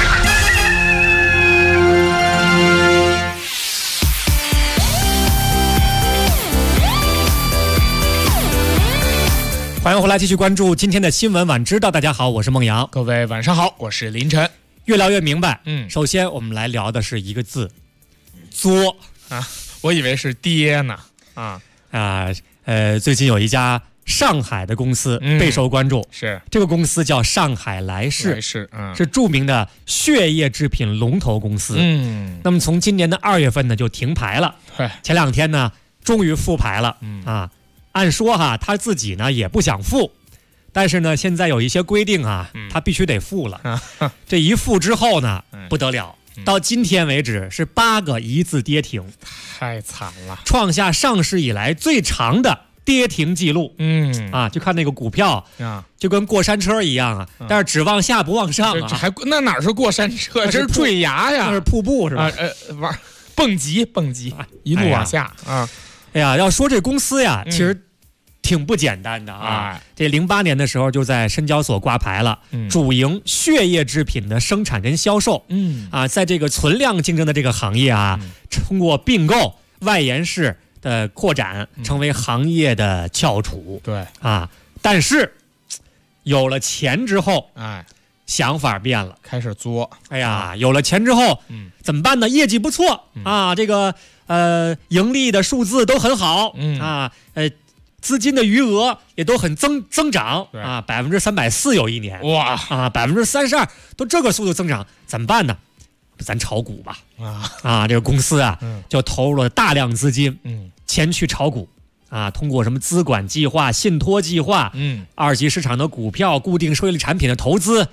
欢迎回来，继续关注今天的新闻晚知道。大家好，我是孟阳。 各位晚上好，我是林晨。 越聊越明白。首先我们来聊的是一个字，作啊，我以为是爹呢。 最近有一家上海的公司备受关注， 是这个公司叫上海来世，是著名的血液制品龙头公司。那么从今年的2月份呢就停牌了，前2天呢终于复牌了。按说他自己呢也不想复，但是呢现在有一些规定他必须得复了。这一复之后呢不得了，到今天为止是8个一字跌停， 太惨了， 创下上市以来最长的跌停记录。就看那个股票就跟过山车一样但是只往下不往上那哪是过山车，这是坠崖呀， 那是瀑布是吧？ 玩蹦极一路往下哎呀，要说这公司呀，其实挺不简单的这08年的时候就在深交所挂牌了，主营血液制品的生产跟销售。在这个存量竞争的这个行业通过并购、外延式的扩展，成为行业的翘楚。 对但是有了钱之后，想法变了， 开始作。 哎呀，有了钱之后，怎么办呢？业绩不错这个盈利的数字都很好资金的余额也都很增长340%有一年， 哇 32%都这个速度增长，怎么办呢？咱炒股吧这个公司就投入了大量资金前去炒股通过什么资管计划、信托计划二级市场的股票、固定收益率产品的投资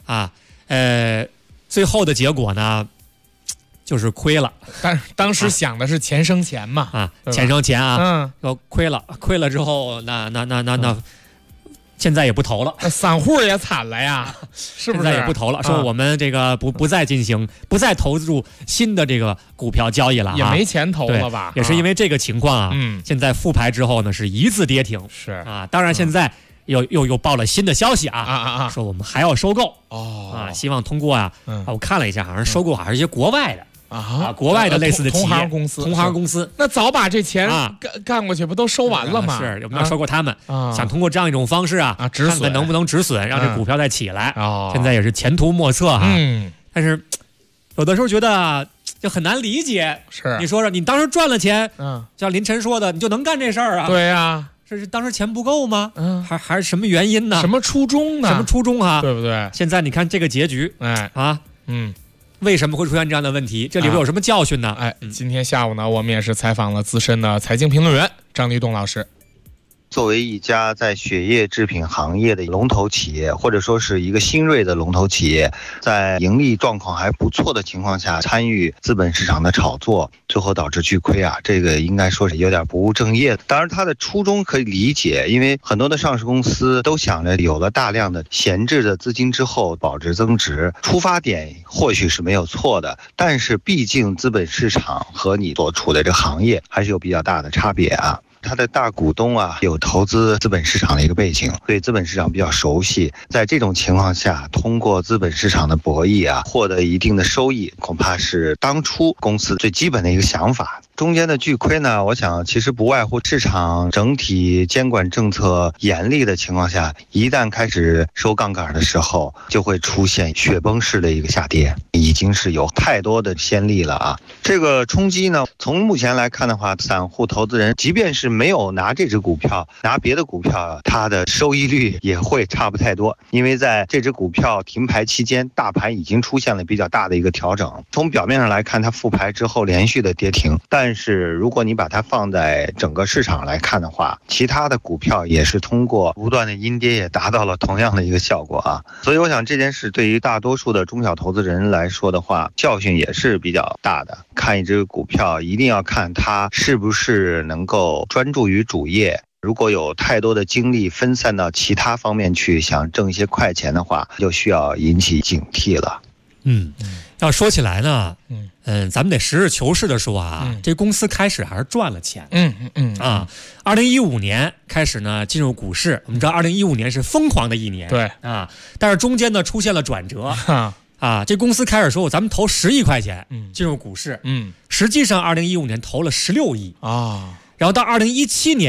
最后的结果呢就是亏了。 当时想的是钱生钱嘛钱生钱又亏了之后那现在也不投了， 散户也惨了呀，是不是？ 现在也不投了，说我们这个不再投入新的这个股票交易了， 也没钱投了吧？ 也是因为这个情况现在复牌之后呢是一字跌停， 是当然现在又报了新的消息说我们还要收购希望通过我看了一下，好像收购还是一些国外的。国外的类似的企业同行公司， 那早把这钱干过去不都收完了吗？ 是，我们要收购他们想通过这样一种方式止损， 看看能不能止损，让这股票再起来。现在也是前途莫测但是有的时候觉得就很难理解。 是， 你说你当时赚了钱像林晨说的，你就能干这事儿对呀， 是当时钱不够吗？还是什么原因呢？ 什么初衷呢？ 什么初衷对不对？ 现在你看这个结局为什么会出现这样的问题？这里边有什么教训呢？ 今天下午呢，我们也是采访了资深的财经评论员张立栋老师。 作为一家在血液制品行业的龙头企业，或者说是一个新锐的龙头企业，在盈利状况还不错的情况下参与资本市场的炒作，最后导致巨亏这个应该说是有点不务正业。当然他的初衷可以理解，因为很多的上市公司都想着有了大量的闲置的资金之后保值增值，出发点或许是没有错的，但是毕竟资本市场和你所处的这个行业还是有比较大的差别他的大股东有投资资本市场的一个背景，对资本市场比较熟悉。在这种情况下，通过资本市场的博弈获得一定的收益，恐怕是当初公司最基本的一个想法。中间的巨亏呢，我想其实不外乎市场整体监管政策严厉的情况下，一旦开始收杠杆的时候，就会出现雪崩式的一个下跌，已经是有太多的先例了这个冲击呢，从目前来看的话，散户投资人即便是没有拿这只股票，拿别的股票，它的收益率也会差不太多，因为在这只股票停牌期间，大盘已经出现了比较大的一个调整。从表面上来看，它复牌之后连续的跌停，但是如果你把它放在整个市场来看的话，其他的股票也是通过不断的阴跌也达到了同样的一个效果所以我想这件事对于大多数的中小投资人来说的话，教训也是比较大的。看一只股票一定要看它是不是能够专注于主业，如果有太多的精力分散到其他方面去，想挣一些快钱的话，就需要引起警惕了。 要说起来呢，咱们得实事求是的说这公司开始还是赚了钱。2015年开始呢进入股市，我们知道2015年是疯狂的一年， 对但是中间呢出现了转折这公司开始说咱们投10亿块钱进入股市，实际上2015年投了16亿然后到2017年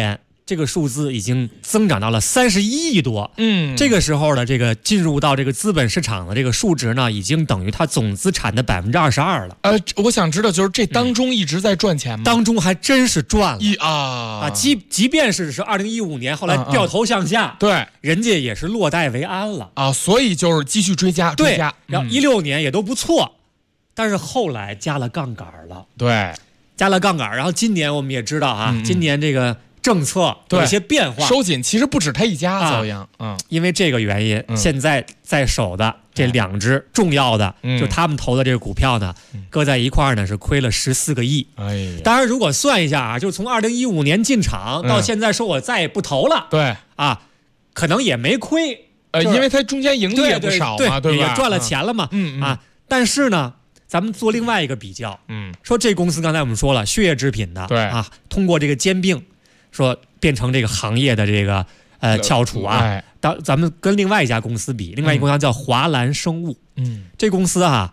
这个数字已经增长到了31亿多。这个时候的这个进入到这个资本市场的这个数值呢，已经等于它总资产的22%了。 我想知道，就是这当中一直在赚钱吗？ 当中还真是赚了即便是2015年后来掉头向下， 对， 人家也是落袋为安了啊，所以就是继续追加。 对，然后16年也都不错，但是后来加了杠杆了。 对， 加了杠杆，然后今年我们也知道啊，今年这个政策有一些变化， 收紧。其实不止他一家遭殃， 因为这个原因，现在在手的这2只重要的，就他们投的这个股票呢，搁在一块儿呢是亏了14个亿。当然如果算一下啊，就从2015年进场到现在说我再也不投了， 对啊，可能也没亏， 因为它中间盈利也不少嘛，对吧？ 也赚了钱了嘛，但是呢。咱们做另外一个比较，说这公司刚才我们说了，血液制品的， 对啊，通过这个兼并，说变成这个行业的这个翘楚啊。咱们跟另外一家公司比，另外一家公司叫华兰生物，这公司啊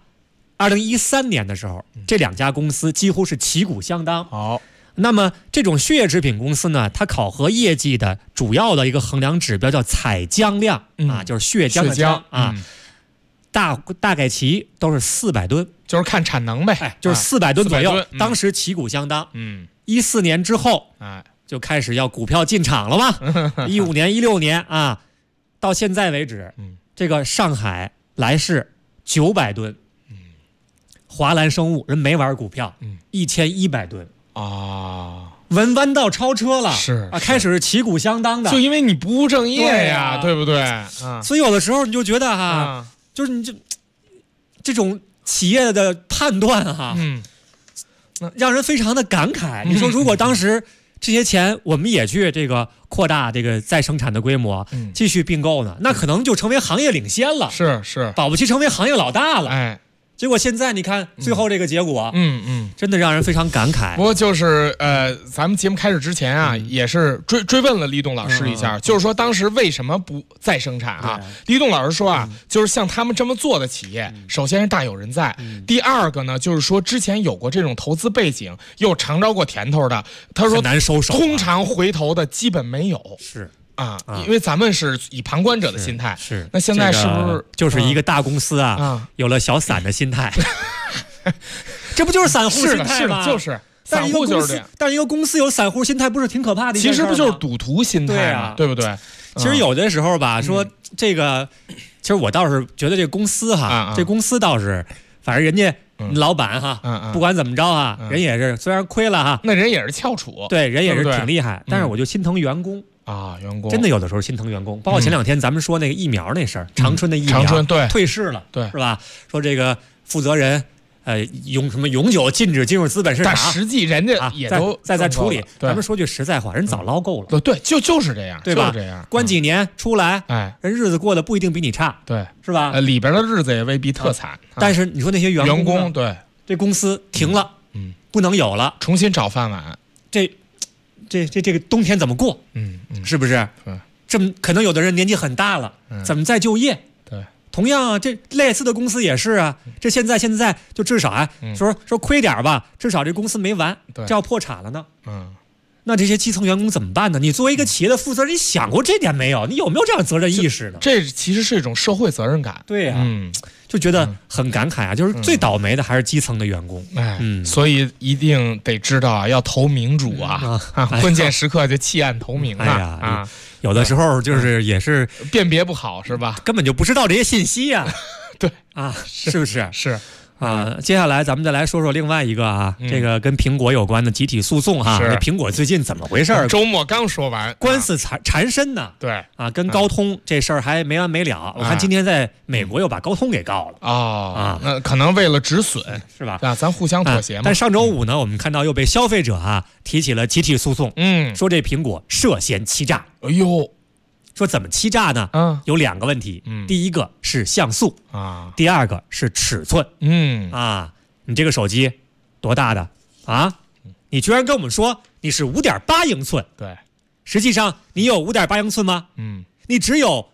，2013年的时候，这2家公司几乎是旗鼓相当。 好， 那么这种血液制品公司呢，它考核业绩的主要的一个衡量指标叫采浆量啊，就是血浆的浆啊。大概其都是400吨， 就是看产能呗， 就是400吨左右。当时旗鼓相当。14年之后，就开始要股票进场了嘛。15年、16年啊，到现在为止，这个上海来世900吨，华兰生物人没玩股票，1100吨啊。 弯道超车了， 是啊，开始是旗鼓相当的， 就因为你不务正业呀，对不对？ 所以有的时候你就觉得哈。就是你这种企业的判断哈，让人非常的感慨。你说如果当时这些钱我们也去这个扩大这个再生产的规模，继续并购呢，那可能就成为行业领先了， 是保不齐成为行业老大了。结果现在你看最后这个结果，真的让人非常感慨。 不过就是咱们节目开始之前啊，也是追问了李董老师一下，就是说当时为什么不再生产啊？李董老师说啊，就是像他们这么做的企业，首先是大有人在，第二个呢，就是说之前有过这种投资背景，又尝着过甜头的，他说难收手， 通常回头的基本没有。 是。 因为咱们是以旁观者的心态， 是那现在是不是就是一个大公司有了小散的心态？这不就是散户心态吗？ 就是散户就是这样。 但是一个公司有散户心态，不是挺可怕的一件事吗？ 其实不就是赌徒心态吗？对不对？ 其实有的时候吧，说这个，其实我倒是觉得这个公司这公司倒是，反正人家老板不管怎么着人也是虽然亏了那人也是翘楚， 对，人也是挺厉害，但是我就心疼员工。 员工真的有的时候心疼员工，包括前2天咱们说那个疫苗那事儿，长春的疫苗退市了， 对， 是吧？说这个负责人永久禁止进入资本市场， 但实际人家也都在处理。咱们说句实在话，人早捞够了， 对，就是这样， 对吧？ 就是这样， 关几年出来，人日子过得不一定比你差， 对， 是吧？ 里边的日子也未必特惨， 但是你说那些员工，对， 这公司停了，不能有了， 重新找饭碗， 这个冬天怎么过？是不是？这么可能有的人年纪很大了，怎么再就业？ 对， 同样这类似的公司也是啊。这现在就至少说亏点吧，至少这公司没完，这要破产了呢。那这些基层员工怎么办呢？你作为一个企业的负责人，你想过这点没有？你有没有这样的责任意识呢？ 这其实是一种社会责任感。 对呀，就觉得很感慨啊。就是最倒霉的还是基层的员工。 所以一定得知道要投民主关键时刻就弃暗投明啊。 有的时候就是也是辨别不好，是吧？ 根本就不知道这些信息呀。 对是不是？ 是。 接下来咱们再来说说另外一个这个跟苹果有关的集体诉讼这苹果最近怎么回事？ 周末刚说完， 官司缠身呢。 对跟高通这事儿还没完没了。我看今天在美国又把高通给告了。 那可能为了止损是吧？ 咱互相妥协嘛。 但上周五呢，我们看到又被消费者提起了集体诉讼，说这苹果涉嫌欺诈。 哎呦！ 说怎么欺诈呢？有2个问题。第一个是像素第二个是尺寸。你这个手机多大的你居然跟我们说你是5.8英寸， 对， 实际上你有5.8英寸吗？你只有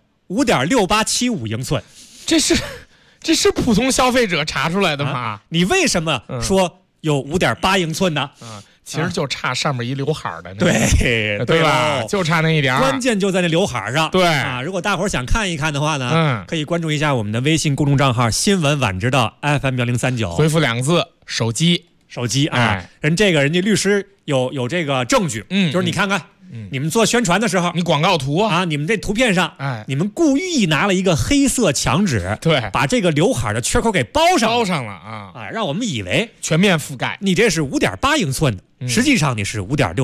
5.6875英寸， 这是普通消费者查出来的吗？ 你为什么说有5.8英寸呢？ 其实就差上面一刘海的那个， 对吧？就差那一点， 关键就在那刘海上。 对啊，如果大伙儿想看一看的话呢，可以关注一下我们的微信公众账号新闻晚知道 FM1039， 回复2个字手机啊，人家律师有这个证据，就是你看看。你们做宣传的时候， 你广告图啊，你们这图片上，你们故意拿了一个黑色墙纸， 对， 把这个刘海的缺口给包上了啊， 让我们以为全面覆盖。 你这是5.8英寸的，实际上你是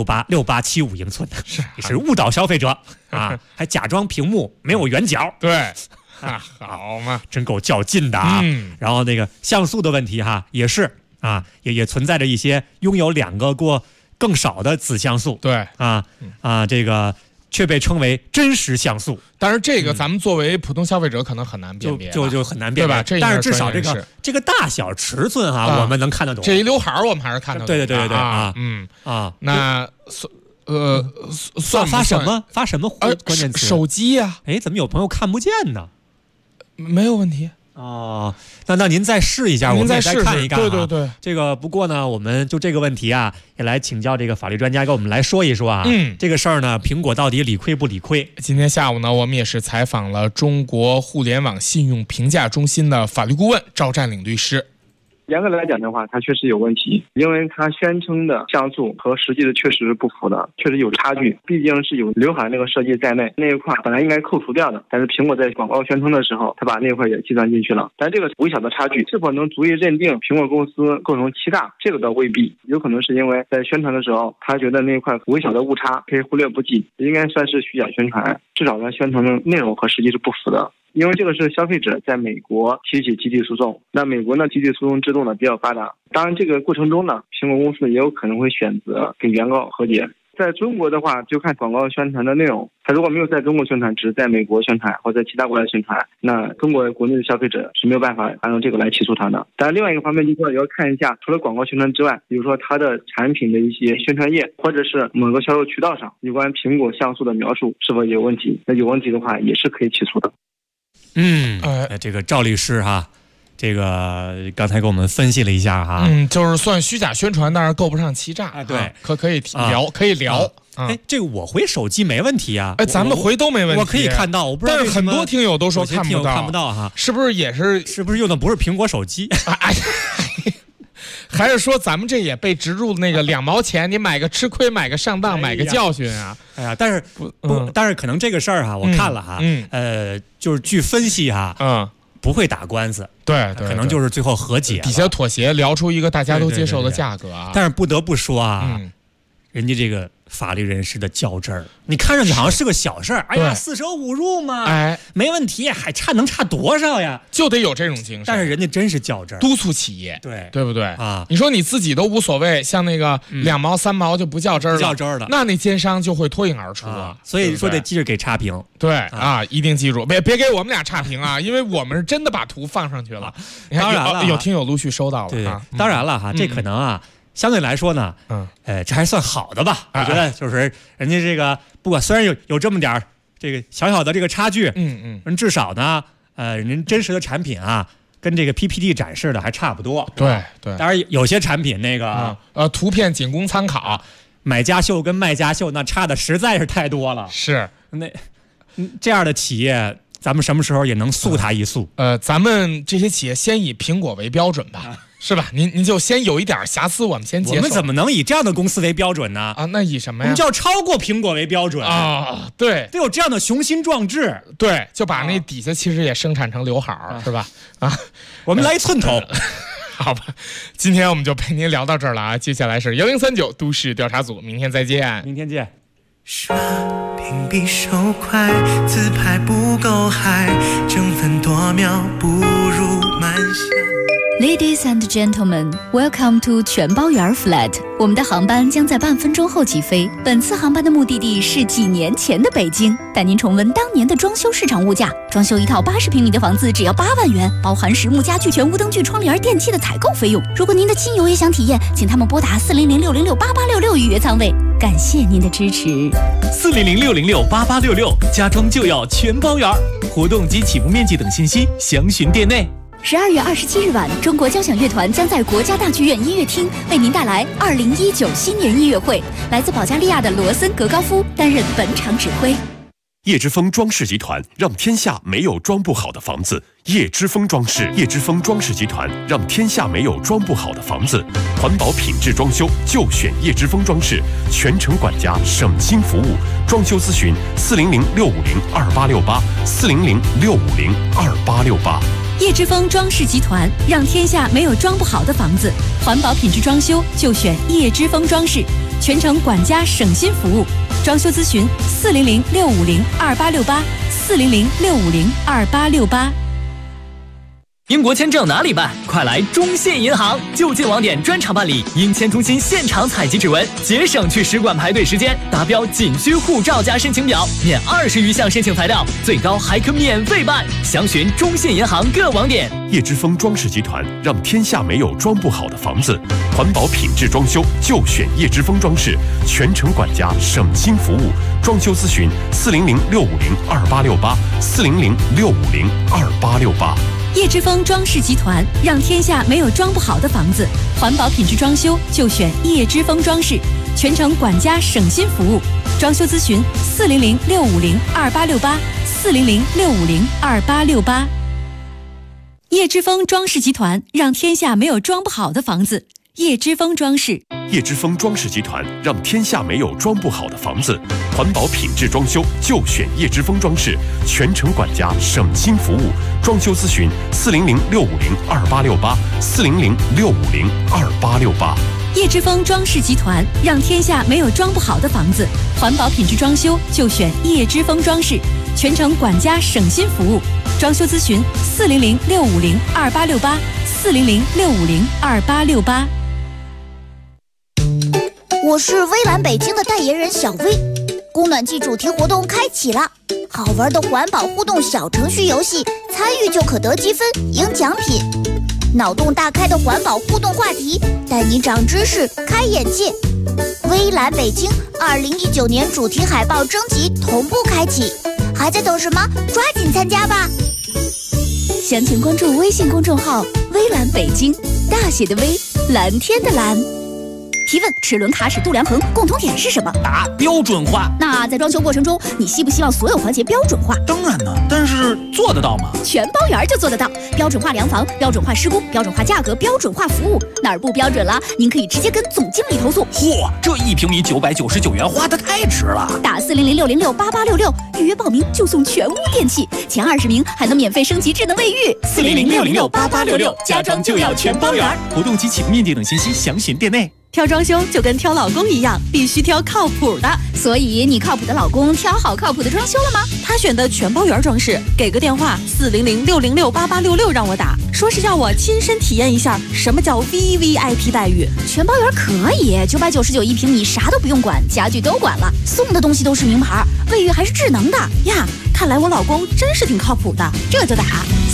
5.6875英寸的，你是误导消费者啊，还假装屏幕没有圆角， 对，啊，好嘛， 真够较劲的啊。然后那个像素的问题哈，也是啊，也存在着一些拥有2个过更少的子像素， 对这个却被称为真实像素。 但是这个咱们作为普通消费者可能很难辨别， 就很难辨别， 对吧？ 但是至少这个大小尺寸我们能看得懂。 这一刘海我们还是看得懂。 对那算发什么关键词？ 手机呀？ 哎，怎么有朋友看不见呢？ 没有问题。 哦，那您再试一下，我们再看一看。 对， 这个不过呢，我们就这个问题啊，也来请教这个法律专家，给我们来说一说啊。这个事儿呢，苹果到底理亏不理亏？ 今天下午呢，我们也是采访了中国互联网信用评价中心的法律顾问赵占领律师。 严格来讲的话，它确实有问题，因为它宣称的像素和实际的确实是不符的，确实有差距。毕竟是有刘海那个设计在内，那一块本来应该扣除掉的，但是苹果在广告宣称的时候，它把那块也计算进去了。但这个微小的差距是否能足以认定苹果公司构成欺诈，这个倒未必，有可能是因为在宣传的时候，他觉得那块微小的误差可以忽略不计，应该算是虚假宣传，至少它宣传的内容和实际是不符的。因为这个是消费者在美国提起集体诉讼，那美国呢集体诉讼制度呢比较发达，当然这个过程中呢，苹果公司也有可能会选择跟原告和解。在中国的话，就看广告宣传的内容，它如果没有在中国宣传，只是在美国宣传或者在其他国家宣传，那中国国内的消费者是没有办法按照这个来起诉他的。但另外一个方面就是也要看一下，除了广告宣传之外，比如说它的产品的一些宣传页，或者是某个销售渠道上有关苹果像素的描述是否有问题，那有问题的话也是可以起诉的。 这个赵律师哈，这个刚才给我们分析了一下哈， 就是算虚假宣传，但是够不上欺诈。 对， 可以聊，可以聊。 这个我回手机没问题啊， 咱们回都没问题， 我可以看到，我不知道。 但是很多听友都说看不到哈， 是不是是不是用的不是苹果手机？ 还是说咱们这也被植入那个2毛钱，你买个吃亏，买个上当，买个教训啊？ 哎呀，但是可能这个事儿哈，我看了哈，就是据分析哈，不会打官司， 对， 可能就是最后和解， 底下妥协，聊出一个大家都接受的价格啊。 但是不得不说啊，人家这个法律人士的较真儿，你看上去好像是个小事儿，哎呀，四舍五入嘛，没问题，还能差多少呀？ 就得有这种精神。 但是人家真是较真儿， 督促企业，对不对啊？ 你说你自己都无所谓，像那个2毛3毛就不较真儿了，那奸商就会脱颖而出啊。 所以说得记着给差评， 对啊，一定记住，别给我们俩差评啊，因为我们是真的把图放上去了。 当然了， 有听友陆续收到了， 对，当然了哈，这可能啊。相对来说呢，这还算好的吧？我觉得就是人家这个不管虽然有这么点这个小小的这个差距，至少呢，人真实的产品啊，跟这个 PPT 展示的还差不多。 对， 当然有些产品那个图片仅供参考， 买家秀跟卖家秀那差的实在是太多了。 是那这样的企业，咱们什么时候也能诉他一诉？ 咱们这些企业先以苹果为标准吧。是吧？您就先有一点瑕疵，我们先接受。 我们怎么能以这样的公司为标准呢？ 那以什么呀？ 我们就要超过苹果为标准啊！对， 得有这样的雄心壮志。 对，就把那底下其实也生产成刘海是吧？ 我们来一寸头。 好吧，今天我们就陪您聊到这儿了啊！接下来是1039都市调查组，明天再见。 明天见。 刷屏比手快，自拍不够嗨，争分夺秒不如慢下。 Ladies and gentlemen, welcome to 全包圆 flat。我们的航班将在半分钟后起飞。本次航班的目的地是几年前的北京，带您重温当年的装修市场物价。装修一套80平米的房子只要8万元，包含实木家具、全屋灯具、窗帘、电器的采购费用。如果您的亲友也想体验，请他们拨打400-606-8866预约仓位。感谢您的支持。 400-606-8866，家装就要全包圆。活动及起步面积等信息详询店内。 12月27日晚，中国交响乐团将在国家大剧院音乐厅为您带来2019新年音乐会。来自保加利亚的罗森格高夫担任本场指挥。 叶之峰装饰集团让天下没有装不好的房子。叶之峰装饰，叶之峰装饰集团让天下没有装不好的房子。环保品质装修就选叶之峰装饰，全程管家，省心服务。装修咨询400-650-2868，400-650-2868。 叶之峰装饰集团让天下没有装不好的房子，环保品质装修就选叶之峰装饰，全程管家省心服务。装修咨询400-650-2868，400-650-2868。 英国签证哪里办？快来中信银行，就近网点专场办理，应签中心现场采集指纹，节省去使馆排队时间。达标仅需护照加申请表，免20余项申请材料，最高还可免费办。详询中信银行各网点。 叶之峰装饰集团让天下没有装不好的房子。环保品质装修就选叶之峰装饰，全程管家，省心服务。装修咨询400-650-2868，400-650-2868。 叶之峰装饰集团让天下没有装不好的房子，环保品质装修就选叶之峰装饰，全程管家省心服务。装修咨询400-650-2868，400-650-2868。叶之峰装饰集团让天下没有装不好的房子，叶之峰装饰。 叶之峰装饰集团让天下没有装不好的房子。环保品质装修就选叶之峰装饰，全程管家，省心服务。装修咨询400-650-2868，400-650-2868。 叶之峰装饰集团让天下没有装不好的房子，环保品质装修就选叶之峰装饰，全程管家省心服务。装修咨询400-650-2868，400-650-2868。 我是微蓝北京的代言人小薇，供暖季主题活动开启了，好玩的环保互动小程序游戏，参与就可得积分赢奖品。脑洞大开的环保互动话题，带你长知识开眼界。微蓝北京2019年主题海报征集同步开启，还在等什么？抓紧参加吧！ 详情关注微信公众号微蓝北京，大写的微，蓝天的蓝。提问：齿轮卡驶度量衡共同点是什么？ 答：标准化。 那在装修过程中，你希不希望所有环节标准化？ 当然呢，但是做得到吗？ 全包圆就做得到，标准化量房，标准化施工，标准化价格，标准化服务，哪儿不标准了？您可以直接跟总经理投诉。 嚯，这1平米999元花得太值了！ 打400-606-8866预约报名就送全屋电器，前20名还能免费升级智能卫浴。 400-606-8866，家装就要全包圆。活动及起步面积等信息详询店内。 挑装修就跟挑老公一样，必须挑靠谱的。 所以你靠谱的老公挑好靠谱的装修了吗？ 他选的全包圆装饰，给个电话400-606-8866让我打，说是要我亲身体验一下什么叫 VVIP 待遇。 全包圆可以，9991平米，啥都不用管，家具都管了，送的东西都是名牌，卫浴还是智能的呀。看来我老公真是挺靠谱的，这就打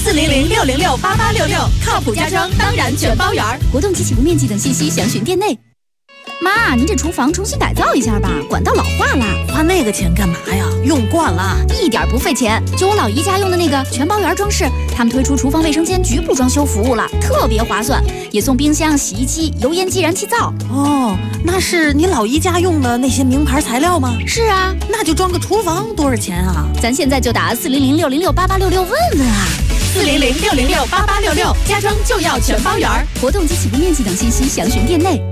400-606-8866，靠谱家装当然全包圆。 活动及起步面积等信息详询店内。妈，您这厨房重新改造一下吧，管道老化了。 花那个钱干嘛呀？用惯了， 一点不费钱。就我老姨家用的那个全包圆装饰，他们推出厨房卫生间局部装修服务了，特别划算，也送冰箱、洗衣机、油烟机、燃气灶。 哦，那是你老姨家用的那些名牌材料吗？ 是啊， 那就装个厨房多少钱啊？ 咱现在就打400-606-8866问问啊。 400-606-8866，家装就要全包圆。 活动及起步面积等信息详询店内。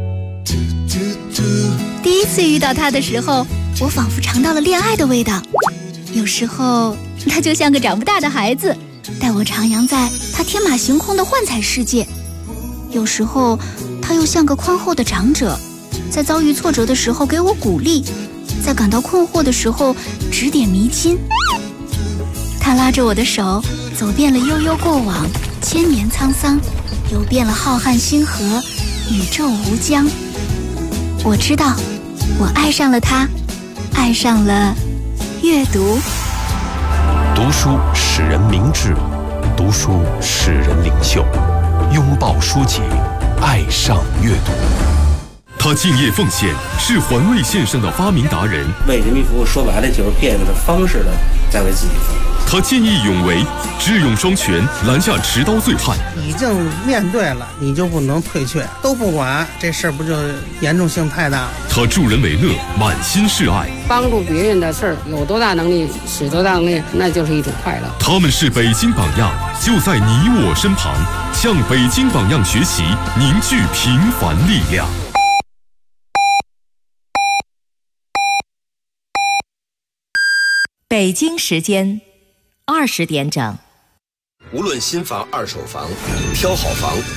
第一次遇到他的时候，我仿佛尝到了恋爱的味道。有时候他就像个长不大的孩子，带我徜徉在他天马行空的幻彩世界。有时候他又像个宽厚的长者，在遭遇挫折的时候给我鼓励，在感到困惑的时候指点迷津。他拉着我的手，走遍了悠悠过往，千年沧桑，游遍了浩瀚星河，宇宙无疆。我知道，我爱上了他，爱上了阅读。 读书使人明智，读书使人领袖。拥抱书籍，爱上阅读。 他敬业奉献，是环卫线上的发明达人。 为人民服务，说白了就是变着方式的在为自己服务。 他见义勇为，智勇双全，拦下持刀醉汉。 已经面对了，你就不能退却，都不管，这事儿不就严重性太大？ 他助人为乐，满心是爱。 帮助别人的事儿，有多大能力使多大能力，那就是一种快乐。 他们是北京榜样，就在你我身旁，向北京榜样学习，凝聚平凡力量。 北京时间20点整。 无论新房、二手房，挑好房